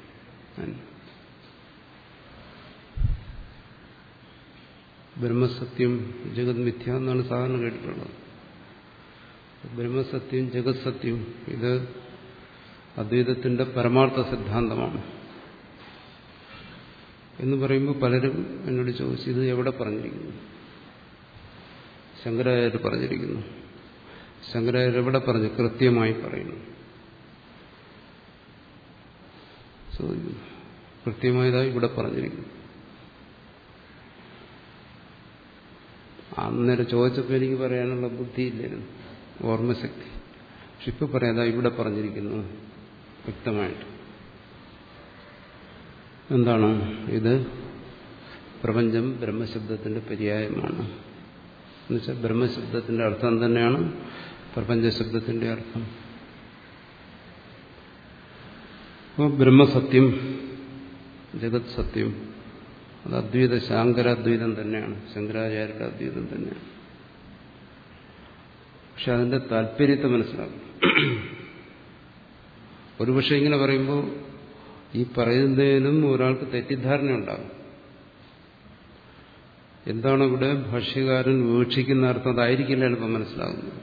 ബ്രഹ്മസത്യം ജഗത് മിഥ്യ എന്നാണ് സാധാരണ കേട്ടിട്ടുള്ളത്. ബ്രഹ്മസത്യം ജഗത് സത്യം ഇത് അദ്വൈതത്തിന്റെ പരമാർത്ഥ സിദ്ധാന്തമാണ് എന്ന് പറയുമ്പോൾ പലരും എന്നോട് ചോദിച്ചു, ഇത് എവിടെ പറഞ്ഞിരിക്കുന്നു? ശങ്കരാചാര്യർ പറഞ്ഞിരിക്കുന്നു. ശങ്കരാചാര്യർ എവിടെ പറഞ്ഞു? കൃത്യമായി പറയുന്നു. കൃത്യമായതായി ഇവിടെ പറഞ്ഞിരിക്കുന്നു. അന്നേരം ചോദിച്ചപ്പോൾ എനിക്ക് പറയാനുള്ള ബുദ്ധിയില്ലായിരുന്നു, ഓർമ്മശക്തി. പക്ഷെ ഇപ്പം പറയാതാ ഇവിടെ പറഞ്ഞിരിക്കുന്നു വ്യക്തമായിട്ട്. എന്താണ് ഇത്? പ്രപഞ്ചം ബ്രഹ്മശബ്ദത്തിന്റെ പര്യായമാണ്. എന്നുവെച്ചാൽ ബ്രഹ്മശബ്ദത്തിന്റെ അർത്ഥം തന്നെയാണ് പ്രപഞ്ചശബ്ദത്തിന്റെ അർത്ഥം. അപ്പോൾ ബ്രഹ്മസത്യം, ജഗത് സത്യം, അത് അദ്വൈത ശാങ്കരാദ്വൈതം തന്നെയാണ്, ശങ്കരാചാര്യരുടെ അദ്വൈതം തന്നെയാണ്. പക്ഷെ അതിന്റെ താല്പര്യത്തെ മനസ്സിലാക്കണം. ഒരുപക്ഷെ ഇങ്ങനെ പറയുമ്പോൾ ഈ പറയുന്നതിലും ഒരാൾക്ക് തെറ്റിദ്ധാരണ ഉണ്ടാകും. എന്താണ് ഇവിടെ ഭാഷ്യകാരൻ വീക്ഷിക്കുന്ന അർത്ഥം, അതായിരിക്കില്ല എളുപ്പം മനസ്സിലാകുന്നത്.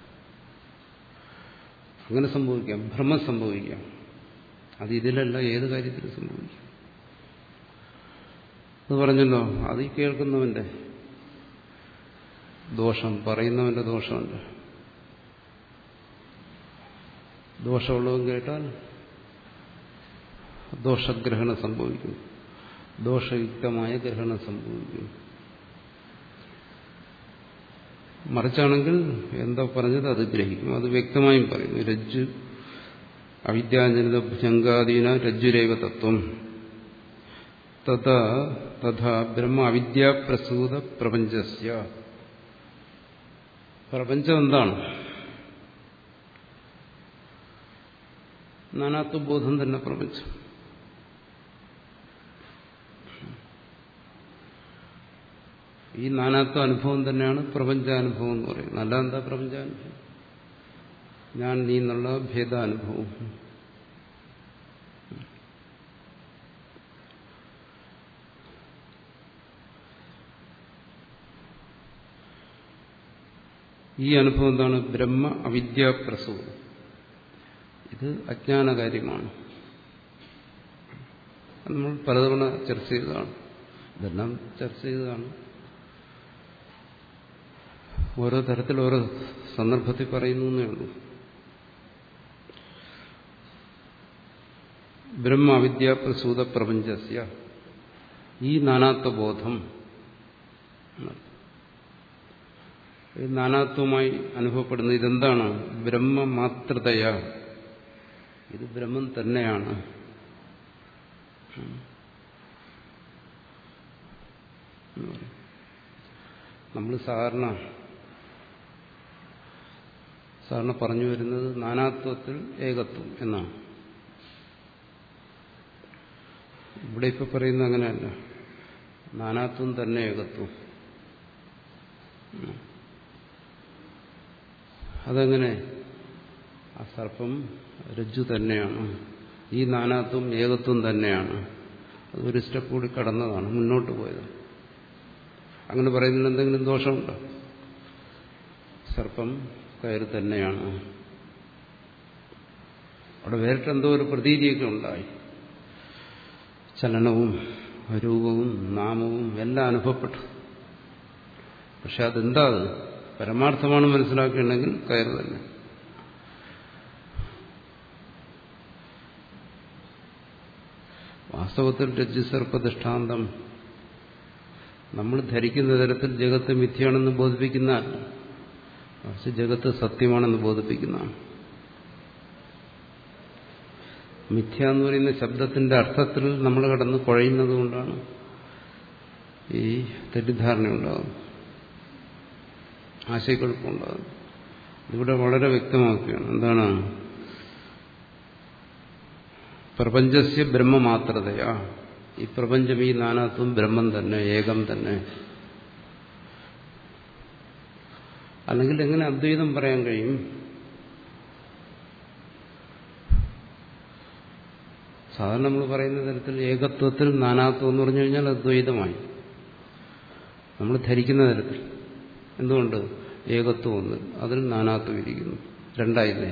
അങ്ങനെ സംഭവിക്കാം, ഭ്രമം സംഭവിക്കാം. അത് ഇതിലല്ല, ഏത് കാര്യത്തിലും സംഭവിക്കാം. അത് പറഞ്ഞല്ലോ, അത് ഈ കേൾക്കുന്നവന്റെ ദോഷം, പറയുന്നവന്റെ ദോഷമുണ്ട്. ദോഷമുള്ളവൻ കേട്ടാൽ ദോഷഗ്രഹണം സംഭവിക്കും, ദോഷയുക്തമായ ഗ്രഹണം സംഭവിക്കും. മറിച്ചാണെങ്കിൽ എന്താ പറഞ്ഞത് അത് ഗ്രഹിക്കും. അത് വ്യക്തമായും പറയുന്നു. രജ്ജു അവിദ്യാജനിത ഭുജംഗാദീന രജ്ജുരൈവ തത്വം തഥാ തഥാ ബ്രഹ്മ അവിദ്യാപ്രസൂത പ്രപഞ്ചസ്യ. പ്രപഞ്ചം എന്താണ്? നാനാത്വബോധം തന്നെ പ്രപഞ്ചം. ഈ നാനാത്വ അനുഭവം തന്നെയാണ് പ്രപഞ്ചാനുഭവം എന്ന് പറയുന്നത്. അല്ല എന്താ പ്രപഞ്ചാനുഭവം? ഞാൻ നീ എന്നുള്ള ഭേദാനുഭവം. ഈ അനുഭവം എന്താണ്? ബ്രഹ്മ അവിദ്യാപ്രസൂതം. ഇത് അജ്ഞാന കാര്യമാണ്. നമ്മൾ പലതവണ ചർച്ച ചെയ്തതാണ്, ഇതെല്ലാം ചർച്ച ചെയ്തതാണ്. ഓരോ തരത്തിൽ ഓരോ സന്ദർഭത്തിൽ പറയുന്നു എന്നേ ഉള്ളൂ. ബ്രഹ്മ അവിദ്യാപ്രസൂത പ്രപഞ്ചസ്യ, ഈ നാനാത്വബോധം, ഈ നാനാത്വമായി അനുഭവപ്പെടുന്നത് ഇതെന്താണ്? ബ്രഹ്മമാതൃതയ, ഇത് ബ്രഹ്മം തന്നെയാണ്. നമ്മൾ സാധാരണ സാധാരണ പറഞ്ഞു വരുന്നത് നാനാത്വത്തിൽ ഏകത്വം എന്നാണ്. ഇവിടെ ഇപ്പൊ പറയുന്നത് അങ്ങനെയല്ല, നാനാത്വം തന്നെ ഏകത്വം. അതെങ്ങനെ? ആ സർപ്പം രജ്ജു തന്നെയാണ്, ഈ നാനാത്വം ഏകത്വം തന്നെയാണ്. അത് ഒരു സ്റ്റെപ്പ് കൂടി കടന്നതാണ്, മുന്നോട്ട് പോയത്. അങ്ങനെ പറയുന്നതിൽ എന്തെങ്കിലും ദോഷമുണ്ടോ? സർപ്പം കയറ് തന്നെയാണ്. അവിടെ വേറിട്ടെന്തോ ഒരു പ്രതീതിയൊക്കെ ഉണ്ടായി, ചലനവും രൂപവും നാമവും എല്ലാം അനുഭവപ്പെട്ടു. പക്ഷെ അതെന്താ? അത് പരമാർത്ഥമാണ് മനസ്സിലാക്കിയിട്ടുണ്ടെങ്കിൽ കയറ് തന്നെ. വാസ്തവത്തിൽ രജ്ജുസർപ്പ ദൃഷ്ടാന്തം നമ്മൾ ധരിക്കുന്ന തരത്തിൽ ജഗത്ത് മിഥ്യയാണെന്ന് ബോധിപ്പിക്കുന്നതല്ല, പക്ഷെ ജഗത്ത് സത്യമാണെന്ന് ബോധിപ്പിക്കുന്നതാണ്. മിഥ്യ എന്ന് പറയുന്ന ശബ്ദത്തിന്റെ അർത്ഥത്തിൽ നമ്മൾ കടന്ന് കുഴയുന്നത് കൊണ്ടാണ് ഈ തെറ്റിദ്ധാരണ ഉണ്ടാകുന്നത്, ആശയക്കുഴപ്പമുണ്ടാകുന്നത്. ഇവിടെ വളരെ വ്യക്തമാക്കുകയാണ്. എന്താണ്? പ്രപഞ്ചസ്യ ബ്രഹ്മമാത്രതയാ, ഈ പ്രപഞ്ചം, ഈ നാനാത്വം ബ്രഹ്മം തന്നെ, ഏകം തന്നെ. അല്ലെങ്കിൽ എങ്ങനെ അദ്വൈതം പറയാൻ കഴിയും? സാധാരണ നമ്മൾ പറയുന്ന തരത്തിൽ ഏകത്വത്തിൽ നാനാത്വം എന്ന് പറഞ്ഞു കഴിഞ്ഞാൽ അദ്വൈതമായി നമ്മൾ ധരിക്കുന്ന തരത്തിൽ. എന്തുകൊണ്ട്? ഏകത്വം ഒന്ന്, അതിൽ നാനാത്വം ഇരിക്കുന്നു, രണ്ടായില്ലേ?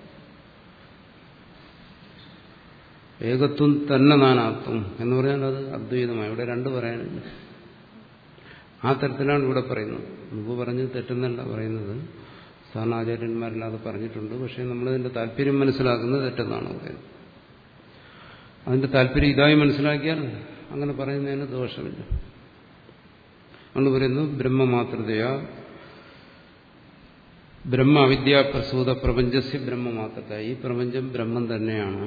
ഏകത്വം തന്നെ നാനാത്വം എന്ന് പറഞ്ഞാൽ അത് അദ്വൈതമായി. ഇവിടെ രണ്ട് പറയാനില്ല. ആ തരത്തിലാണ് ഇവിടെ പറയുന്നത്. മുമ്പ് പറഞ്ഞത് തെറ്റെന്നല്ല പറയുന്നത്, സ്ഥാനാചാര്യന്മാരെല്ലാം അത് പറഞ്ഞിട്ടുണ്ട്. പക്ഷെ നമ്മളതിന്റെ താല്പര്യം മനസ്സിലാക്കുന്നത് തെറ്റെന്നാണ് പറയുന്നത്. അതിന്റെ താല്പര്യം ഇതായി മനസ്സിലാക്കിയാൽ അങ്ങനെ പറയുന്നതിന് ദോഷമില്ല. അതുകൊണ്ട് പറയുന്നു ബ്രഹ്മമാതൃതയാ ബ്രഹ്മ അവിദ്യാപ്രസൂത പ്രപഞ്ചസ്യ ബ്രഹ്മമാതൃത. ഈ പ്രപഞ്ചം ബ്രഹ്മം തന്നെയാണ്.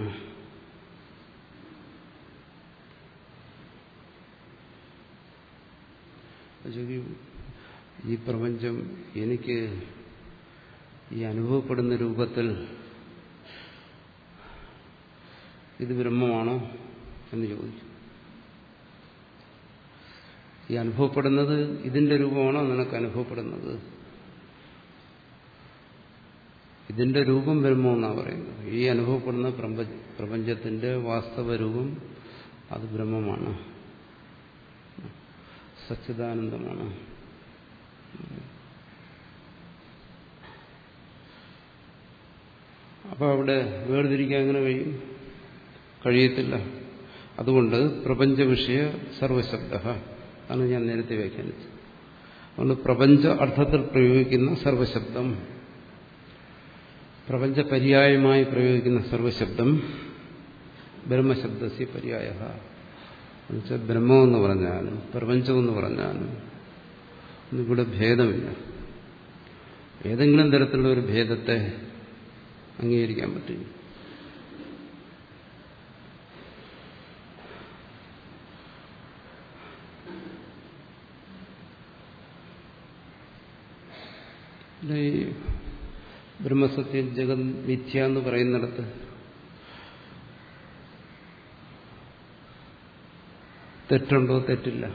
ഈ പ്രപഞ്ചം എനിക്ക് ഈ അനുഭവപ്പെടുന്ന രൂപത്തിൽ ഇത് ബ്രഹ്മമാണോ എന്ന് ചോദിച്ചു. ഈ അനുഭവപ്പെടുന്നത് ഇതിന്റെ രൂപമാണോ നിനക്ക് അനുഭവപ്പെടുന്നത്? ഇതിന്റെ രൂപം ബ്രഹ്മമെന്നാണ് പറയുന്നത്. ഈ അനുഭവപ്പെടുന്ന പ്രപഞ്ചത്തിന്റെ വാസ്തവ രൂപം അത് ബ്രഹ്മമാണ്, സച്ചിദാനന്ദമാണ്. അപ്പൊ അവിടെ വേർതിരിക്കാൻ എങ്ങനെ കഴിയും? കഴിയത്തില്ല. അതുകൊണ്ട് പ്രപഞ്ച വിഷയ സർവശബ്ദ ആണ് ഞാൻ നേരത്തെ വ്യാഖ്യാനിച്ചത്. അതുകൊണ്ട് പ്രപഞ്ച അർത്ഥത്തിൽ പ്രയോഗിക്കുന്ന സർവശബ്ദം, പ്രപഞ്ച പര്യായമായി പ്രയോഗിക്കുന്ന സർവശബ്ദം ബ്രഹ്മശബ്ദസ്യ പര്യായ. എന്നുവെച്ചാൽ ബ്രഹ്മമെന്ന് പറഞ്ഞാലും പ്രപഞ്ചമെന്ന് പറഞ്ഞാലും ഇവിടെ ഭേദമില്ല. ഏതെങ്കിലും തരത്തിലുള്ള ഒരു ഭേദത്തെ അംഗീകരിക്കാൻ പറ്റില്ല. ഈ ബ്രഹ്മസത്യം ജഗത് മിഥ്യ എന്ന് പറയുന്നിടത്ത് തെറ്റുണ്ടോ? തെറ്റില്ല.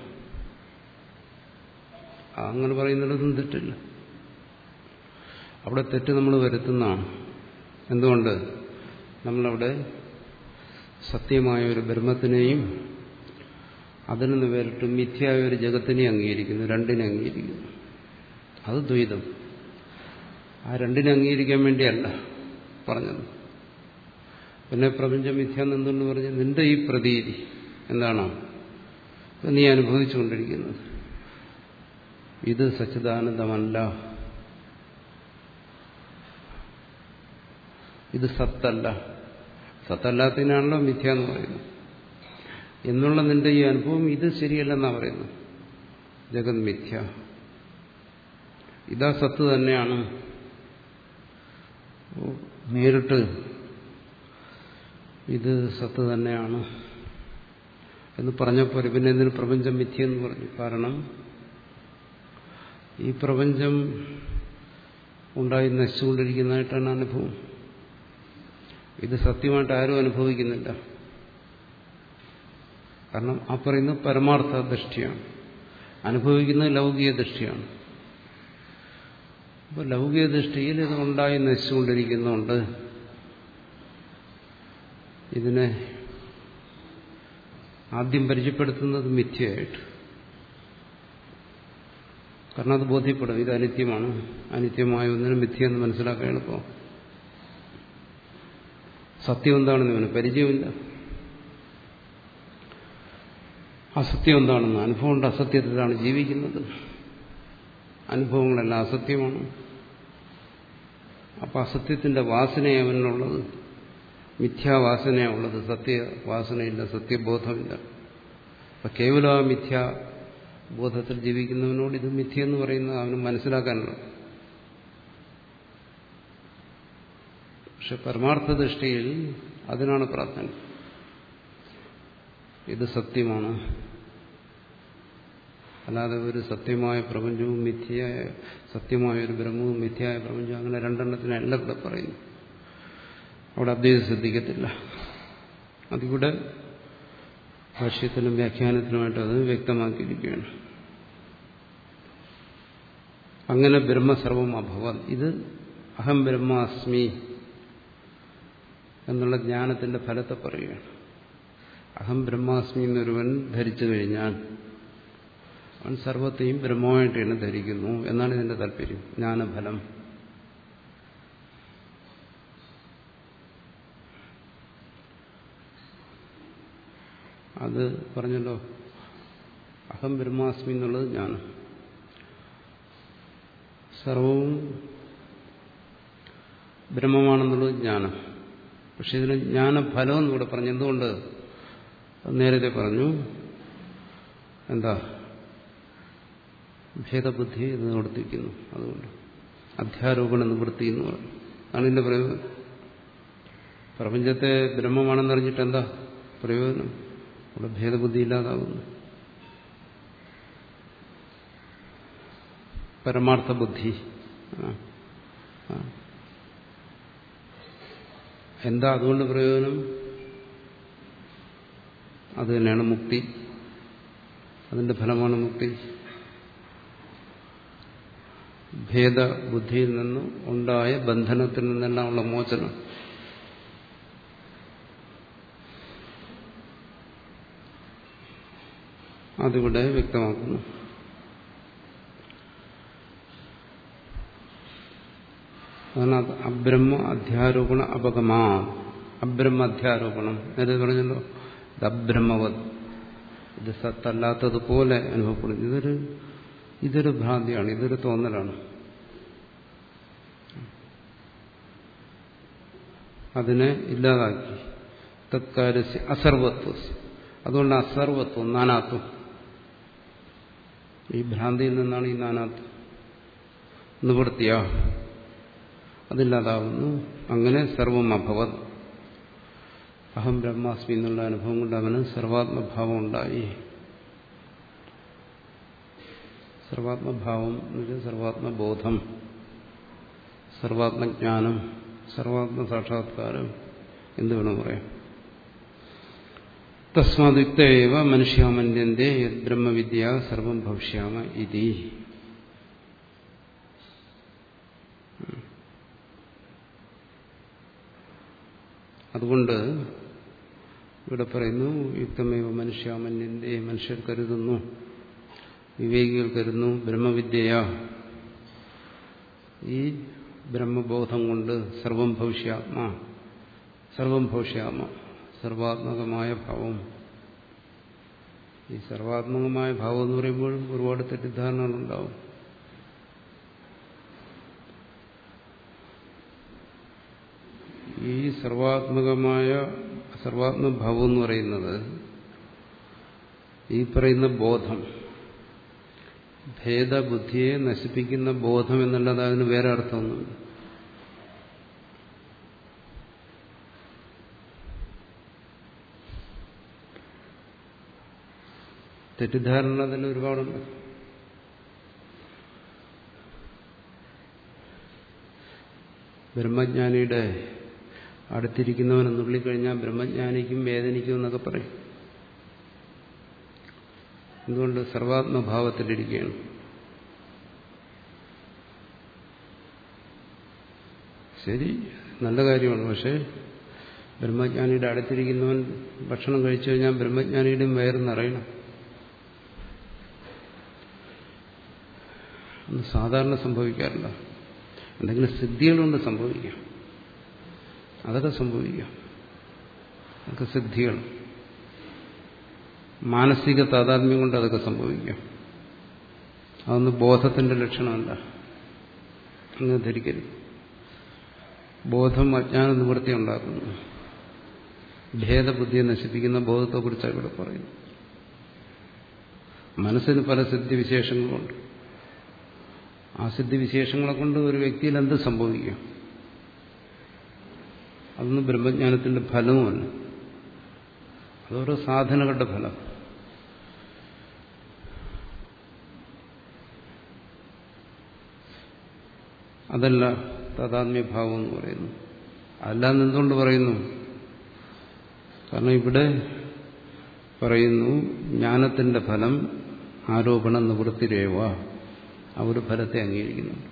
അങ്ങനെ പറയുന്നിടത്തും തെറ്റില്ല. അവിടെ തെറ്റ് നമ്മൾ വരുത്തുന്നതാണ്. എന്തുകൊണ്ട്? നമ്മളവിടെ സത്യമായ ഒരു ബ്രഹ്മത്തിനെയും അതിൽ നിന്ന് വേറിട്ട് മിഥ്യയായ ഒരു ജഗത്തിനെയും അംഗീകരിക്കുന്നു, രണ്ടിനെ അംഗീകരിക്കുന്നു. അത് ദ്വൈതം. ആ രണ്ടിനെ അംഗീകരിക്കാൻ വേണ്ടിയല്ല പറഞ്ഞത്. പിന്നെ പ്രപഞ്ചം മിഥ്യാന്ന് എന്തുകൊണ്ട് പറഞ്ഞു? നിന്റെ ഈ പ്രതീതി എന്താണോ നീ അനുഭവിച്ചുകൊണ്ടിരിക്കുന്നത്, ഇത് സച്ചിദാനന്ദമല്ല, ഇത് സത്തല്ല, സത്തല്ലാത്തതിനാണല്ലോ മിഥ്യ എന്ന് പറയുന്നത് എന്നുള്ള നിന്റെ ഈ അനുഭവം ഇത് ശരിയല്ലെന്നാണ് പറയുന്നത്. ജഗത് മിഥ്യ, ഇതാ സത്ത് തന്നെയാണ്. നേരിട്ട് ഇത് സത്ത് തന്നെയാണ് എന്ന് പറഞ്ഞപ്പോൾ പിന്നെ എന്തിന് പ്രപഞ്ചം മിഥ്യെന്ന് പറഞ്ഞു? കാരണം ഈ പ്രപഞ്ചം ഉണ്ടായി നശിച്ചുകൊണ്ടിരിക്കുന്നതായിട്ടാണ് അനുഭവം. ഇത് സത്യമായിട്ട് ആരും അനുഭവിക്കുന്നില്ല. കാരണം ആ പറയുന്നത് പരമാർത്ഥ ദൃഷ്ടിയാണ്, അനുഭവിക്കുന്നത് ലൗകിക ദൃഷ്ടിയാണ്. അപ്പോൾ ലൗകിക ദൃഷ്ടിയിൽ ഇത് ഉണ്ടായി നശിച്ചുകൊണ്ടിരിക്കുന്നുണ്ട്. ഇതിനെ ആദ്യം പരിചയപ്പെടുത്തുന്നത് മിഥ്യയായിട്ട്. കാരണം അത് ബോധ്യപ്പെടും, ഇത് അനിത്യമാണ്. അനിത്യമായ ഒന്നിനും മിഥ്യ എന്ന് മനസ്സിലാക്കാൻ എളുപ്പം. സത്യം എന്താണെന്ന് ഇവന് പരിചയമില്ല. അസത്യം എന്താണെന്ന് അനുഭവം ഉണ്ട്. അസത്യത്തിലാണ് ജീവിക്കുന്നത്. അനുഭവങ്ങളെല്ലാം അസത്യമാണ്. അപ്പം അസത്യത്തിന്റെ വാസനയാണ് അവനുള്ളത്, മിഥ്യാവാസനയാണുള്ളത്. സത്യവാസനയില്ല, സത്യബോധമില്ല. അപ്പം കേവലം ആ മിഥ്യാബോധത്തിൽ ജീവിക്കുന്നവനോട് ഇത് മിഥ്യ എന്ന് പറയുന്നത് അവന് മനസ്സിലാക്കാനുള്ള. പക്ഷെ പരമാർത്ഥ ദൃഷ്ടിയിൽ അതിനാണ് പ്രാധാന്യം. ഇത് സത്യമാണ്, അല്ലാതെ ഒരു സത്യമായ പ്രപഞ്ചവും മിഥ്യയായ സത്യമായ ഒരു ബ്രഹ്മവും മിഥ്യയായ പ്രപഞ്ചവും അങ്ങനെ രണ്ടെണ്ണത്തിനല്ല ഇവിടെ പറയുന്നു. അവിടെ അദ്വൈതം ശ്രദ്ധിക്കത്തില്ല. അതിവിടെ ഭാഷ്യത്തിനും വ്യാഖ്യാനത്തിനുമായിട്ട് അത് വ്യക്തമാക്കിയിരിക്കുകയാണ്. അങ്ങനെ ബ്രഹ്മസർവം അഭവത്, ഇത് അഹം ബ്രഹ്മാസ്മി എന്നുള്ള ജ്ഞാനത്തിന്റെ ഫലത്തെ പറയുകയാണ്. അഹം ബ്രഹ്മാസ്മി എന്നൊരുവൻ ധരിച്ചു കഴിഞ്ഞാൽ അവൻ സർവത്തെയും ബ്രഹ്മമായിട്ട് തന്നെ ധരിക്കുന്നു എന്നാണ് ഇതിന്റെ താല്പര്യം. ജ്ഞാനഫലം. അത് പറഞ്ഞല്ലോ, അഹം ബ്രഹ്മാസ്മി എന്നുള്ളത് ജ്ഞാനം. സർവവും ബ്രഹ്മമാണെന്നുള്ളത് ജ്ഞാനം. പക്ഷെ ഇതിന് ജ്ഞാനഫലം എന്നിവിടെ പറഞ്ഞു. എന്തുകൊണ്ട്? നേരത്തെ പറഞ്ഞു എന്താ, ഭേദബുദ്ധിയെ ഇത് നിവർത്തിക്കുന്നു. അതുകൊണ്ട് അധ്യാരോപണ നിവൃത്തി എന്ന് പറഞ്ഞു. അതാണ് ഇതിന്റെ പ്രയോജനം. പ്രപഞ്ചത്തെ ബ്രഹ്മമാണെന്നറിഞ്ഞിട്ട് എന്താ പ്രയോജനം? ഇവിടെ ഭേദബുദ്ധി ഇല്ലാതാകുന്നു. പരമാർത്ഥ ബുദ്ധി എന്താ അതുകൊണ്ട് പ്രയോജനം? അത് തന്നെയാണ് മുക്തി. അതിന്റെ ഫലമാണ് മുക്തി. ഭേദബുദ്ധിയിൽ നിന്നും ഉണ്ടായ ബന്ധനത്തിൽ നിന്നെല്ലാം ഉള്ള മോചനം. അതിവിടെ വ്യക്തമാക്കുന്നു. അതാണ് അബ്രഹ്മ അധ്യാരോപണ അപഗമാ. അബ്രഹ്മ അധ്യാരോപണം നേരെ പറഞ്ഞല്ലോ. ഇത് അബ്രഹ്മവത്, ഇത് സത്തല്ലാത്തതുപോലെ അനുഭവപ്പെടുന്നു. ഇതൊരു ഇതൊരു ഭ്രാന്തിയാണ്, ഇതൊരു തോന്നലാണ്. അതിനെ ഇല്ലാതാക്കി. തത്കാര്യസ്യ അസർവത്വം. അതുകൊണ്ട് അസർവത്വം, നാനാത്വം. ഈ ഭ്രാന്തിയിൽ നിന്നാണ് ഈ നാനാത്വം നിവൃത്തിയ. അതില്ലാതാവുന്നു. അങ്ങനെ സർവം അഭവത്. അഹം ബ്രഹ്മാസ്മി എന്നുള്ള അനുഭവം കൊണ്ട് അവന് സർവാത്മഭാവം ഉണ്ടായി. സർവാത്മഭാവം എന്ന് വെച്ചാൽ സർവാത്മബോധം, സർവാത്മജ്ഞാനം, സർവാത്മസാക്ഷാത്കാരം എന്ത് വേണം പറയാം. തസ്മാദുക്തേവ മനുഷ്യാമന്യന്റെ യത് ബ്രഹ്മവിദ്യ സർവം ഭവിഷ്യാമ ഇതി. അതുകൊണ്ട് ഇവിടെ പറയുന്നു, യുക്തമേവ മനുഷ്യാമന്യന്റെ, മനുഷ്യർ കരുതുന്നു, വിവേകികൾ കരുതുന്നു, ബ്രഹ്മവിദ്യയ, ഈ ബ്രഹ്മബോധം കൊണ്ട് സർവം ഭവിഷ്യാത്മ, സർവം ഭവിഷ്യാമ, സർവാത്മകമായ ഭാവം. ഈ സർവാത്മകമായ ഭാവം എന്ന് പറയുമ്പോഴും ഒരുപാട് തെറ്റിദ്ധാരണകളുണ്ടാവും. ഈ സർവാത്മകമായ സർവാത്മഭാവം എന്ന് പറയുന്നത് ഈ പറയുന്ന ബോധം, ഭേദബുദ്ധിയെ നശിപ്പിക്കുന്ന ബോധം എന്നുള്ളത് അതിന് വേറെ അർത്ഥമൊന്നുമില്ല. തെറ്റിദ്ധാരണ അതിൽ ഒരുപാടുണ്ട്. ബ്രഹ്മജ്ഞാനിയുടെ അടുത്തിരിക്കുന്നവനെ നുള്ളിക്കഴിഞ്ഞാൽ ബ്രഹ്മജ്ഞാനിക്കും വേദനിക്കും എന്നൊക്കെ പറയും. എന്തുകൊണ്ട്? സർവാത്മഭാവത്തിലിരിക്കുകയാണ്. ശരി, നല്ല കാര്യമാണ്. പക്ഷെ ബ്രഹ്മജ്ഞാനിയുടെ അടുത്തിരിക്കുന്നവൻ ഭക്ഷണം കഴിച്ചു കഴിഞ്ഞാൽ ബ്രഹ്മജ്ഞാനിയുടെയും വയറ് നിറയണം. സാധാരണ സംഭവിക്കാറില്ല. എന്തെങ്കിലും സിദ്ധികളുണ്ട് സംഭവിക്കാം, അതൊക്കെ സംഭവിക്കാം. അതൊക്കെ സിദ്ധികൾ, മാനസിക താതാത്മ്യം കൊണ്ട് അതൊക്കെ സംഭവിക്കാം. അതൊന്നും ബോധത്തിന്റെ ലക്ഷണമല്ല, അങ്ങ് ധരിക്കരുത്. ബോധം അജ്ഞാന നിവൃത്തി ഉണ്ടാക്കുന്നു. ഭേദബുദ്ധിയെ നശിപ്പിക്കുന്ന ബോധത്തെക്കുറിച്ചാണ് ഇവിടെ പറയുന്നത്. മനസ്സിന് പല സിദ്ധിവിശേഷങ്ങളുണ്ട്. ആ സിദ്ധിവിശേഷങ്ങളെ കൊണ്ട് ഒരു വ്യക്തിയിൽ എന്ത് സംഭവിക്കും? അതൊന്നും ബ്രഹ്മജ്ഞാനത്തിന്റെ ഫലവുമല്ല, അതോരോ സാധനകളുടെ ഫലം. അതല്ല താതാത്മ്യഭാവം എന്ന് പറയുന്നു. അല്ലാന്ന് എന്തുകൊണ്ട് പറയുന്നു? കാരണം ഇവിടെ പറയുന്നു ജ്ഞാനത്തിന്റെ ഫലം ആരോപണ നിവൃത്തിരേവ. ആ ഒരു ഫലത്തെ അംഗീകരിക്കുന്നുണ്ട്.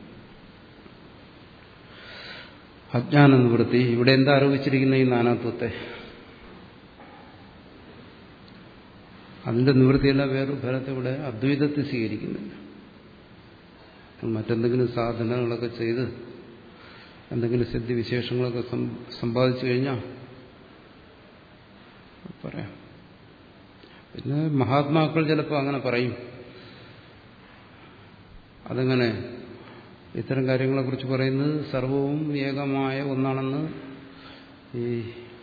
അജ്ഞാന നിവൃത്തി, ഇവിടെ എന്താ ആരോപിച്ചിരിക്കുന്ന? ഈ നാനാത്വത്തെ. അതിന്റെ നിവൃത്തിയല്ല, വേറൊരു ഫലത്തെ ഇവിടെ അദ്വൈതത്തെ സ്വീകരിക്കുന്നില്ല. മറ്റെന്തെങ്കിലും സാധനങ്ങളൊക്കെ ചെയ്ത് എന്തെങ്കിലും സിദ്ധിവിശേഷങ്ങളൊക്കെ സമ്പാദിച്ചു കഴിഞ്ഞാൽ പറയാം. പിന്നെ മഹാത്മാക്കൾ ചിലപ്പോൾ അങ്ങനെ പറയും. അതെങ്ങനെ? ഇത്തരം കാര്യങ്ങളെക്കുറിച്ച് പറയുന്നത് സർവവും ഏകമായ ഒന്നാണെന്ന് ഈ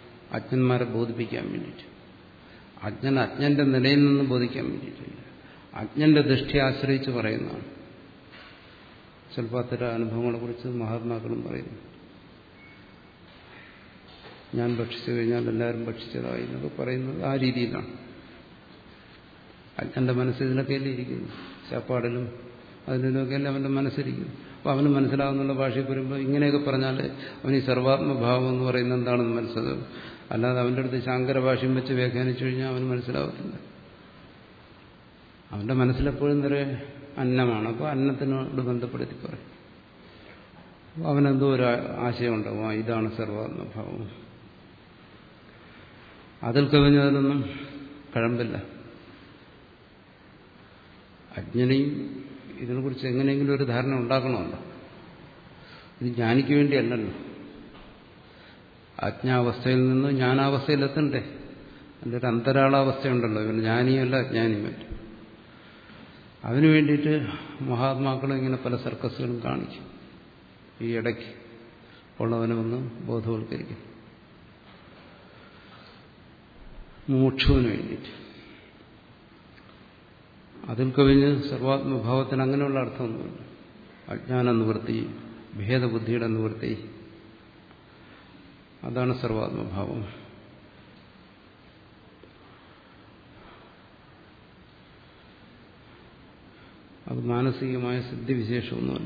അജ്ഞന്മാരെ ബോധിപ്പിക്കാൻ വേണ്ടിയിട്ട്, അജ്ഞൻ അജ്ഞന്റെ നിലയിൽ നിന്ന് ബോധിക്കാൻ വേണ്ടിയിട്ടില്ല. അജ്ഞന്റെ ദൃഷ്ടി ആശ്രയിച്ച് പറയുന്നതാണ്. ചിലപ്പോൾ അത്തരം അനുഭവങ്ങളെക്കുറിച്ച് മഹാത്മാക്കളും പറയുന്നു. ഞാൻ ഭക്ഷിച്ചു കഴിഞ്ഞാൽ എല്ലാവരും ഭക്ഷിച്ചതായി എന്നൊക്കെ പറയുന്നത് ആ രീതിയിലാണ്. അജ്ഞന്റെ മനസ്സ് ഇതിനൊക്കെയല്ലേ ഇരിക്കുന്നു, ചാപ്പാടിലും അതിനൊക്കെയല്ലേ അവന്റെ മനസ്സിരിക്കുന്നു. അപ്പോൾ അവന് മനസ്സിലാകുന്നുള്ള ഭാഷയിൽ വരുമ്പോൾ ഇങ്ങനെയൊക്കെ പറഞ്ഞാൽ അവന് ഈ സർവാത്മഭാവം എന്ന് പറയുന്നത് എന്താണെന്ന് മനസ്സിലാവും. അല്ലാതെ അവൻ്റെ അടുത്ത് ശാങ്കര ഭാഷയും വെച്ച് വ്യാഖ്യാനിച്ചു കഴിഞ്ഞാൽ അവന് മനസ്സിലാവത്തില്ല. അവന്റെ മനസ്സിലെപ്പോഴും നിറയെ അന്നമാണ്. അപ്പോൾ അന്നത്തിനോട് ബന്ധപ്പെടുത്തി പറയും. അവനെന്തോ ഒരു ആശയം ഉണ്ടാവും, ഇതാണ് സർവാത്മഭാവം. അതിൽ കവിഞ്ഞതിനൊന്നും കഴമ്പില്ല. അജ്ഞനെയും ഇതിനെക്കുറിച്ച് എങ്ങനെയെങ്കിലും ഒരു ധാരണ ഉണ്ടാക്കണമല്ലോ. ഇത് ജ്ഞാനിക്ക് വേണ്ടിയല്ലല്ലോ. അജ്ഞാവസ്ഥയിൽ നിന്ന് ജ്ഞാനാവസ്ഥയിലെത്തണ്ടേ. അതിൻ്റെ ഒരു അന്തരാളാവസ്ഥയുണ്ടല്ലോ. ഇവൻ ജ്ഞാനിയല്ല അജ്ഞാനിയുമല്ല. അതിനു വേണ്ടിയിട്ട് മഹാത്മാക്കളും ഇങ്ങനെ പല സർക്കസുകളും കാണിക്കും. ഈ ഇടയ്ക്ക് ഉള്ളവനെ ഒന്ന് ബോധവൽക്കരിക്കും, മോക്ഷവിന് വേണ്ടിയിട്ട്. അതിൽ കവിഞ്ഞ് സർവാത്മഭാവത്തിന് അങ്ങനെയുള്ള അർത്ഥമൊന്നുമില്ല. അജ്ഞാന നിവൃത്തി, ഭേദബുദ്ധിയുടെ നിവൃത്തി, അതാണ് സർവാത്മഭാവം. അത് മാനസികമായ സിദ്ധിവിശേഷമൊന്നുമല്ല.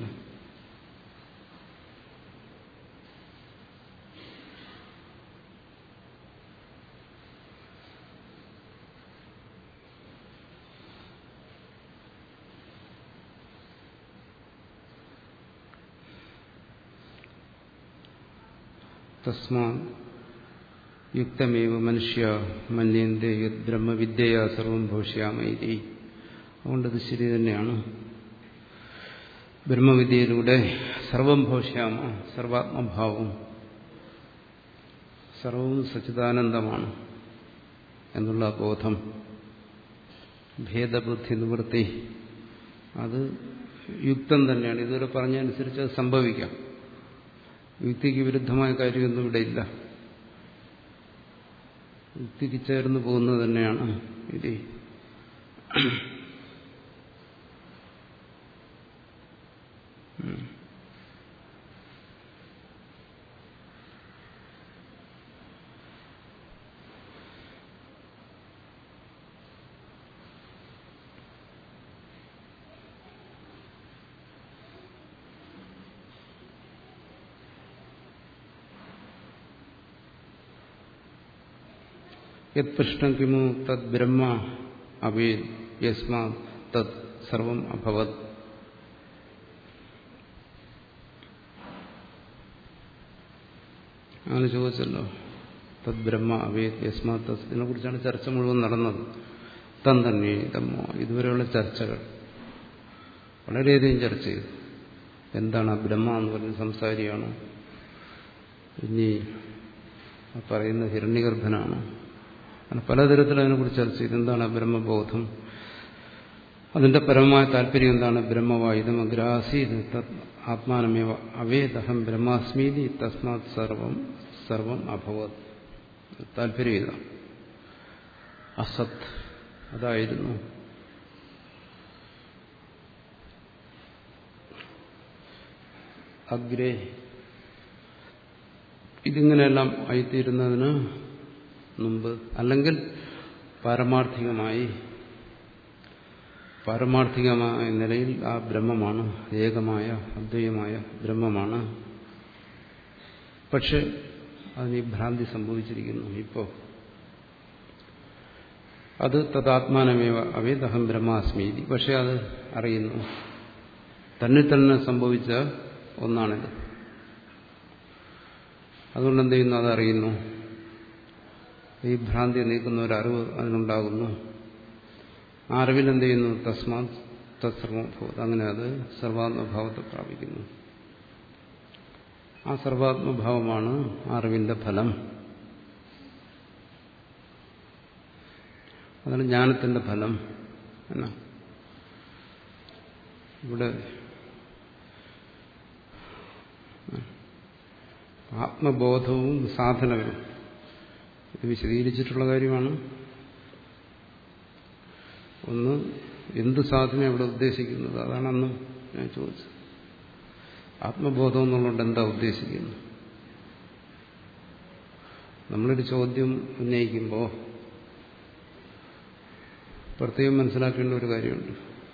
തസ്മാ യുക്തമേവ മനുഷ്യ മന്യന്തേ യത് ബ്രഹ്മവിദ്യയാ സർവം ഭവിഷ്യാമൈതി. അതുകൊണ്ടത് ശരി തന്നെയാണ്. ബ്രഹ്മവിദ്യയിലൂടെ സർവം ഭവിഷ്യാമ, സർവാത്മഭാവം, സർവവും സച്ചിദാനന്ദമാണ് എന്നുള്ള ബോധം, ഭേദബുദ്ധി നിവൃത്തി, അത് യുക്തം തന്നെയാണ്. ഇതുവരെ പറഞ്ഞതനുസരിച്ച് അത് സംഭവിക്കാം. യുക്തിക്ക് വിരുദ്ധമായ കാര്യമൊന്നും ഇവിടെ ഇല്ല. യുക്തിക്ക് ചേർന്ന് പോകുന്നത് തന്നെയാണ് ഇത്. യത് പൃഷ്ടം കിമു തദ് ബ്രഹ്മ അവേ യസ്മാ തത് സർവം അഭവത്. അങ്ങനെ ചോദിച്ചല്ലോ. തദ് ബ്രഹ്മ അവേ യസ്മാ തത്, ഇതിനെ കുറിച്ചാണ് ചർച്ച മുഴുവൻ നടന്നത്. തൻ തന്നെ തമ്മോ, ഇതുവരെയുള്ള ചർച്ചകൾ വളരെയധികം ചർച്ച ചെയ്തു. എന്താണ് ആ ബ്രഹ്മ എന്ന് പറഞ്ഞ സംസാരിയാണ്, ഇനി പറയുന്ന ഹിരണ്യഗർഭനാണ്, അങ്ങനെ പലതരത്തിൽ അതിനെക്കുറിച്ച് ചർച്ച ചെയ്തു. എന്താണ് ബ്രഹ്മബോധം, അതിന്റെ പരമമായ താല്പര്യം എന്താണ്? ബ്രഹ്മവായുധം അഗ്രാസീത് തത് ആത്മാനമേവ അവേദഹം ബ്രഹ്മാസ്മീതി തസ്മാത് സർവം സർവം അഭവത്. താല്പര്യം ഇതാണ്. അസത് അതായിരുന്നു. അഗ്രേ ഇതിങ്ങനെയെല്ലാം ആയിത്തീരുന്നതിന് മുമ്പ്, അല്ലെങ്കിൽ പാരമാർത്ഥികമായി പാരമാർത്ഥികമായ നിലയിൽ ആ ബ്രഹ്മമാണ്, ഏകമായ അദ്വൈതമായ ബ്രഹ്മമാണ്. പക്ഷെ അതിന് ഭ്രാന്തി സംഭവിച്ചിരിക്കുന്നു. ഇപ്പോൾ അത് തദാത്മാനമേവ അവേദഹം ബ്രഹ്മാസ്മീതി. പക്ഷെ അത് അറിയുന്നു, തന്നെ തന്നെ സംഭവിച്ച ഒന്നാണിത്. അതുകൊണ്ട് എന്ത് ചെയ്യുന്നു? അതറിയുന്നു. ഈ ഭ്രാന്തി നീക്കുന്ന ഒരു അറിവ് അതിനുണ്ടാകുന്നു. ആ അറിവിൽ എന്ത് ചെയ്യുന്നു? തസ്മാത് തത്സർവഭവത്, അങ്ങനെ അത് സർവാത്മഭാവത്തെ പ്രാപിക്കുന്നു. ആ സർവാത്മഭാവമാണ് അറിവിന്റെ ഫലം. അതാണ് ജ്ഞാനത്തിന്റെ ഫലം എന്നാ. ഇവിടെ ആത്മബോധവും സാധനവും ഇത് വിശദീകരിച്ചിട്ടുള്ള കാര്യമാണ്. ഒന്ന് എന്ത് സാധന ഇവിടെ ഉദ്ദേശിക്കുന്നത്? അതാണ് അന്നും ഞാൻ ചോദിച്ചത്. ആത്മബോധം എന്നുള്ളത് എന്താ ഉദ്ദേശിക്കുന്നത്? നമ്മളൊരു ചോദ്യം ഉന്നയിക്കുമ്പോൾ പ്രത്യേകം മനസ്സിലാക്കേണ്ട ഒരു കാര്യമുണ്ട്.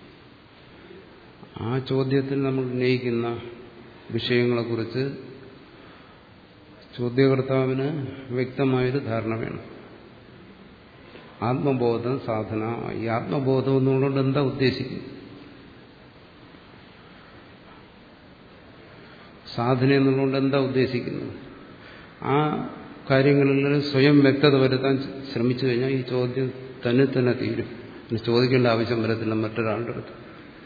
ആ ചോദ്യത്തിൽ നമ്മൾ ഉന്നയിക്കുന്ന വിഷയങ്ങളെക്കുറിച്ച് ചോദ്യകർത്താവിന് വ്യക്തമായൊരു ധാരണ വേണം. ആത്മബോധം സാധന. ഈ ആത്മബോധം എന്നുള്ളത് എന്താ ഉദ്ദേശിക്കുന്നത്? സാധന എന്നുള്ളത് എന്താ ഉദ്ദേശിക്കുന്നത്? ആ കാര്യങ്ങളിൽ സ്വയം വ്യക്തത വരുത്താൻ ശ്രമിച്ചു കഴിഞ്ഞാൽ ഈ ചോദ്യം തന്നെ തന്നെ തീരും. ചോദിക്കേണ്ട ആവശ്യം വരത്തില്ല മറ്റൊരാളുടെ അടുത്ത്.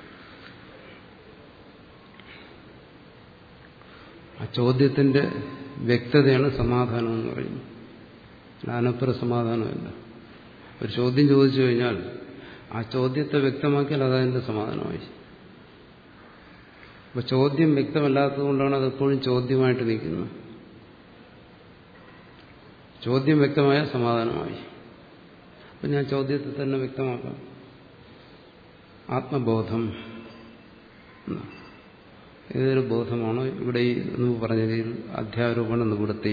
ആ ചോദ്യത്തിന്റെ വ്യക്തതയാണ് സമാധാനം എന്ന് പറയുന്നത്. അനപ്പുറ സമാധാനമല്ല. ഒരു ചോദ്യം ചോദിച്ചു കഴിഞ്ഞാൽ ആ ചോദ്യത്തെ വ്യക്തമാക്കിയാൽ അതതിന്റെ സമാധാനമായി. അപ്പൊ ചോദ്യം വ്യക്തമല്ലാത്തതുകൊണ്ടാണ് അതെപ്പോഴും ചോദ്യമായിട്ട് നിൽക്കുന്നത്. ചോദ്യം വ്യക്തമായ സമാധാനമായി. അപ്പം ഞാൻ ചോദ്യത്തെ തന്നെ വ്യക്തമാക്കാം. ആത്മബോധം ഏതൊരു ബോധമാണോ ഇവിടെ ഈ എന്ന് പറഞ്ഞ രീതിയിൽ അധ്യാരോപണ നിവൃത്തി,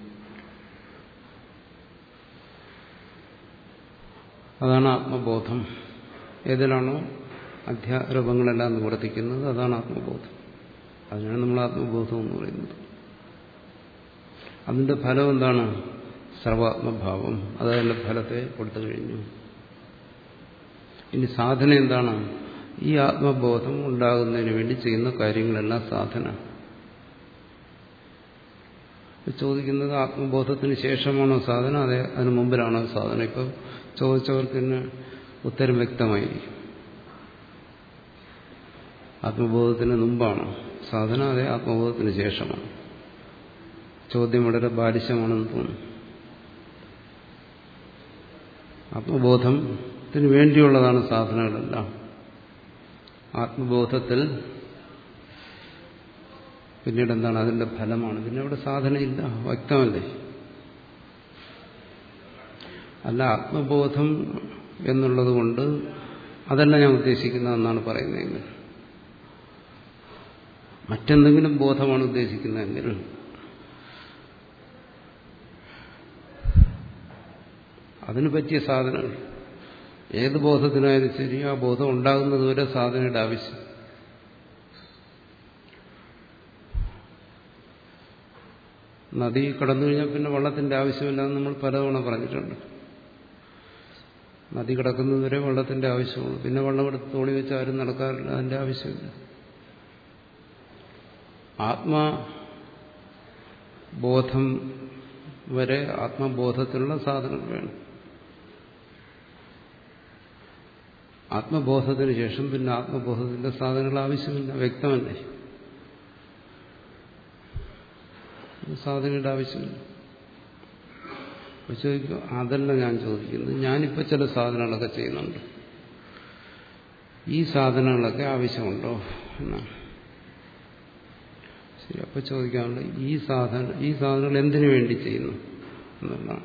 അതാണ് ആത്മബോധം. ഏതിലാണോ അധ്യാരോപങ്ങളെല്ലാം നിവർത്തിക്കുന്നത് അതാണ് ആത്മബോധം. അതിനാണ് നമ്മൾ ആത്മബോധം എന്ന് പറയുന്നത്. അതിന്റെ ഫലം എന്താണ്? സർവാത്മഭാവം. അതതിന്റെ ഫലത്തെ കൊടുത്തു കഴിഞ്ഞു. ഇനി സാധന എന്താണ്? ഈ ആത്മബോധം ഉണ്ടാകുന്നതിന് വേണ്ടി ചെയ്യുന്ന കാര്യങ്ങളെല്ലാം സാധന. ചോദിക്കുന്നത് ആത്മബോധത്തിന് ശേഷമാണോ സാധന, അതെ അതിന് മുമ്പിലാണോ സാധന? ഇപ്പൊ ചോദിച്ചവർക്ക് തന്നെ ഉത്തരം വ്യക്തമായി. ആത്മബോധത്തിന് മുമ്പാണ് സാധന, അതെ ആത്മബോധത്തിന് ശേഷമാണ്. ചോദ്യം വളരെ ബാലിശമാണെന്ന് തോന്നുന്നു. ആത്മബോധത്തിന് വേണ്ടിയുള്ളതാണ് സാധനങ്ങളെല്ലാം. ആത്മബോധത്തിൽ പിന്നീട് എന്താണ്? അതിന്റെ ഫലമാണ്. പിന്നെ അവിടെ സാധനയില്ല, വ്യക്തമല്ലേ? അല്ല, ആത്മബോധം എന്നുള്ളത് കൊണ്ട് അതല്ല ഞാൻ ഉദ്ദേശിക്കുന്നതെന്നാണ് പറയുന്നതെങ്കിൽ, മറ്റെന്തെങ്കിലും ബോധമാണ് ഉദ്ദേശിക്കുന്നതെങ്കിൽ അതിന് പറ്റിയ സാധനങ്ങൾ ഏത് ബോധത്തിനായാലും ശരി, ആ ബോധം ഉണ്ടാകുന്നതുവരെ സാധനയുടെ ആവശ്യം. നദി കടന്നു കഴിഞ്ഞാൽ പിന്നെ വള്ളത്തിന്റെ ആവശ്യമില്ലാന്ന് നമ്മൾ പലതവണ പറഞ്ഞിട്ടുണ്ട്. നദി കിടക്കുന്നതുവരെ വള്ളത്തിന്റെ ആവശ്യമുള്ളൂ. പിന്നെ വള്ളം എടുത്ത് തോണി വെച്ച് ആരും നടക്കാറില്ല, അതിന്റെ ആവശ്യമില്ല. ആത്മബോധം വരെ ആത്മബോധത്തിലുള്ള സാധനം വേണം. ആത്മബോധത്തിന് ശേഷം പിന്നെ ആത്മബോധത്തിന്റെ സാധനങ്ങൾ ആവശ്യമില്ല, വ്യക്തമല്ലേ? സാധനയുടെ ആവശ്യമില്ല. ചോദിക്കും, അതല്ല ഞാൻ ചോദിക്കുന്നത്. ഞാനിപ്പോൾ ചില സാധനങ്ങളൊക്കെ ചെയ്യുന്നുണ്ട്, ഈ സാധനങ്ങളൊക്കെ ആവശ്യമുണ്ടോ എന്നാണ്. ശരി, അപ്പോൾ ചോദിക്കാറുണ്ട്, ഈ സാധന ഈ സാധനങ്ങൾ എന്തിനു വേണ്ടി ചെയ്യുന്നു എന്നുള്ളതാണ്.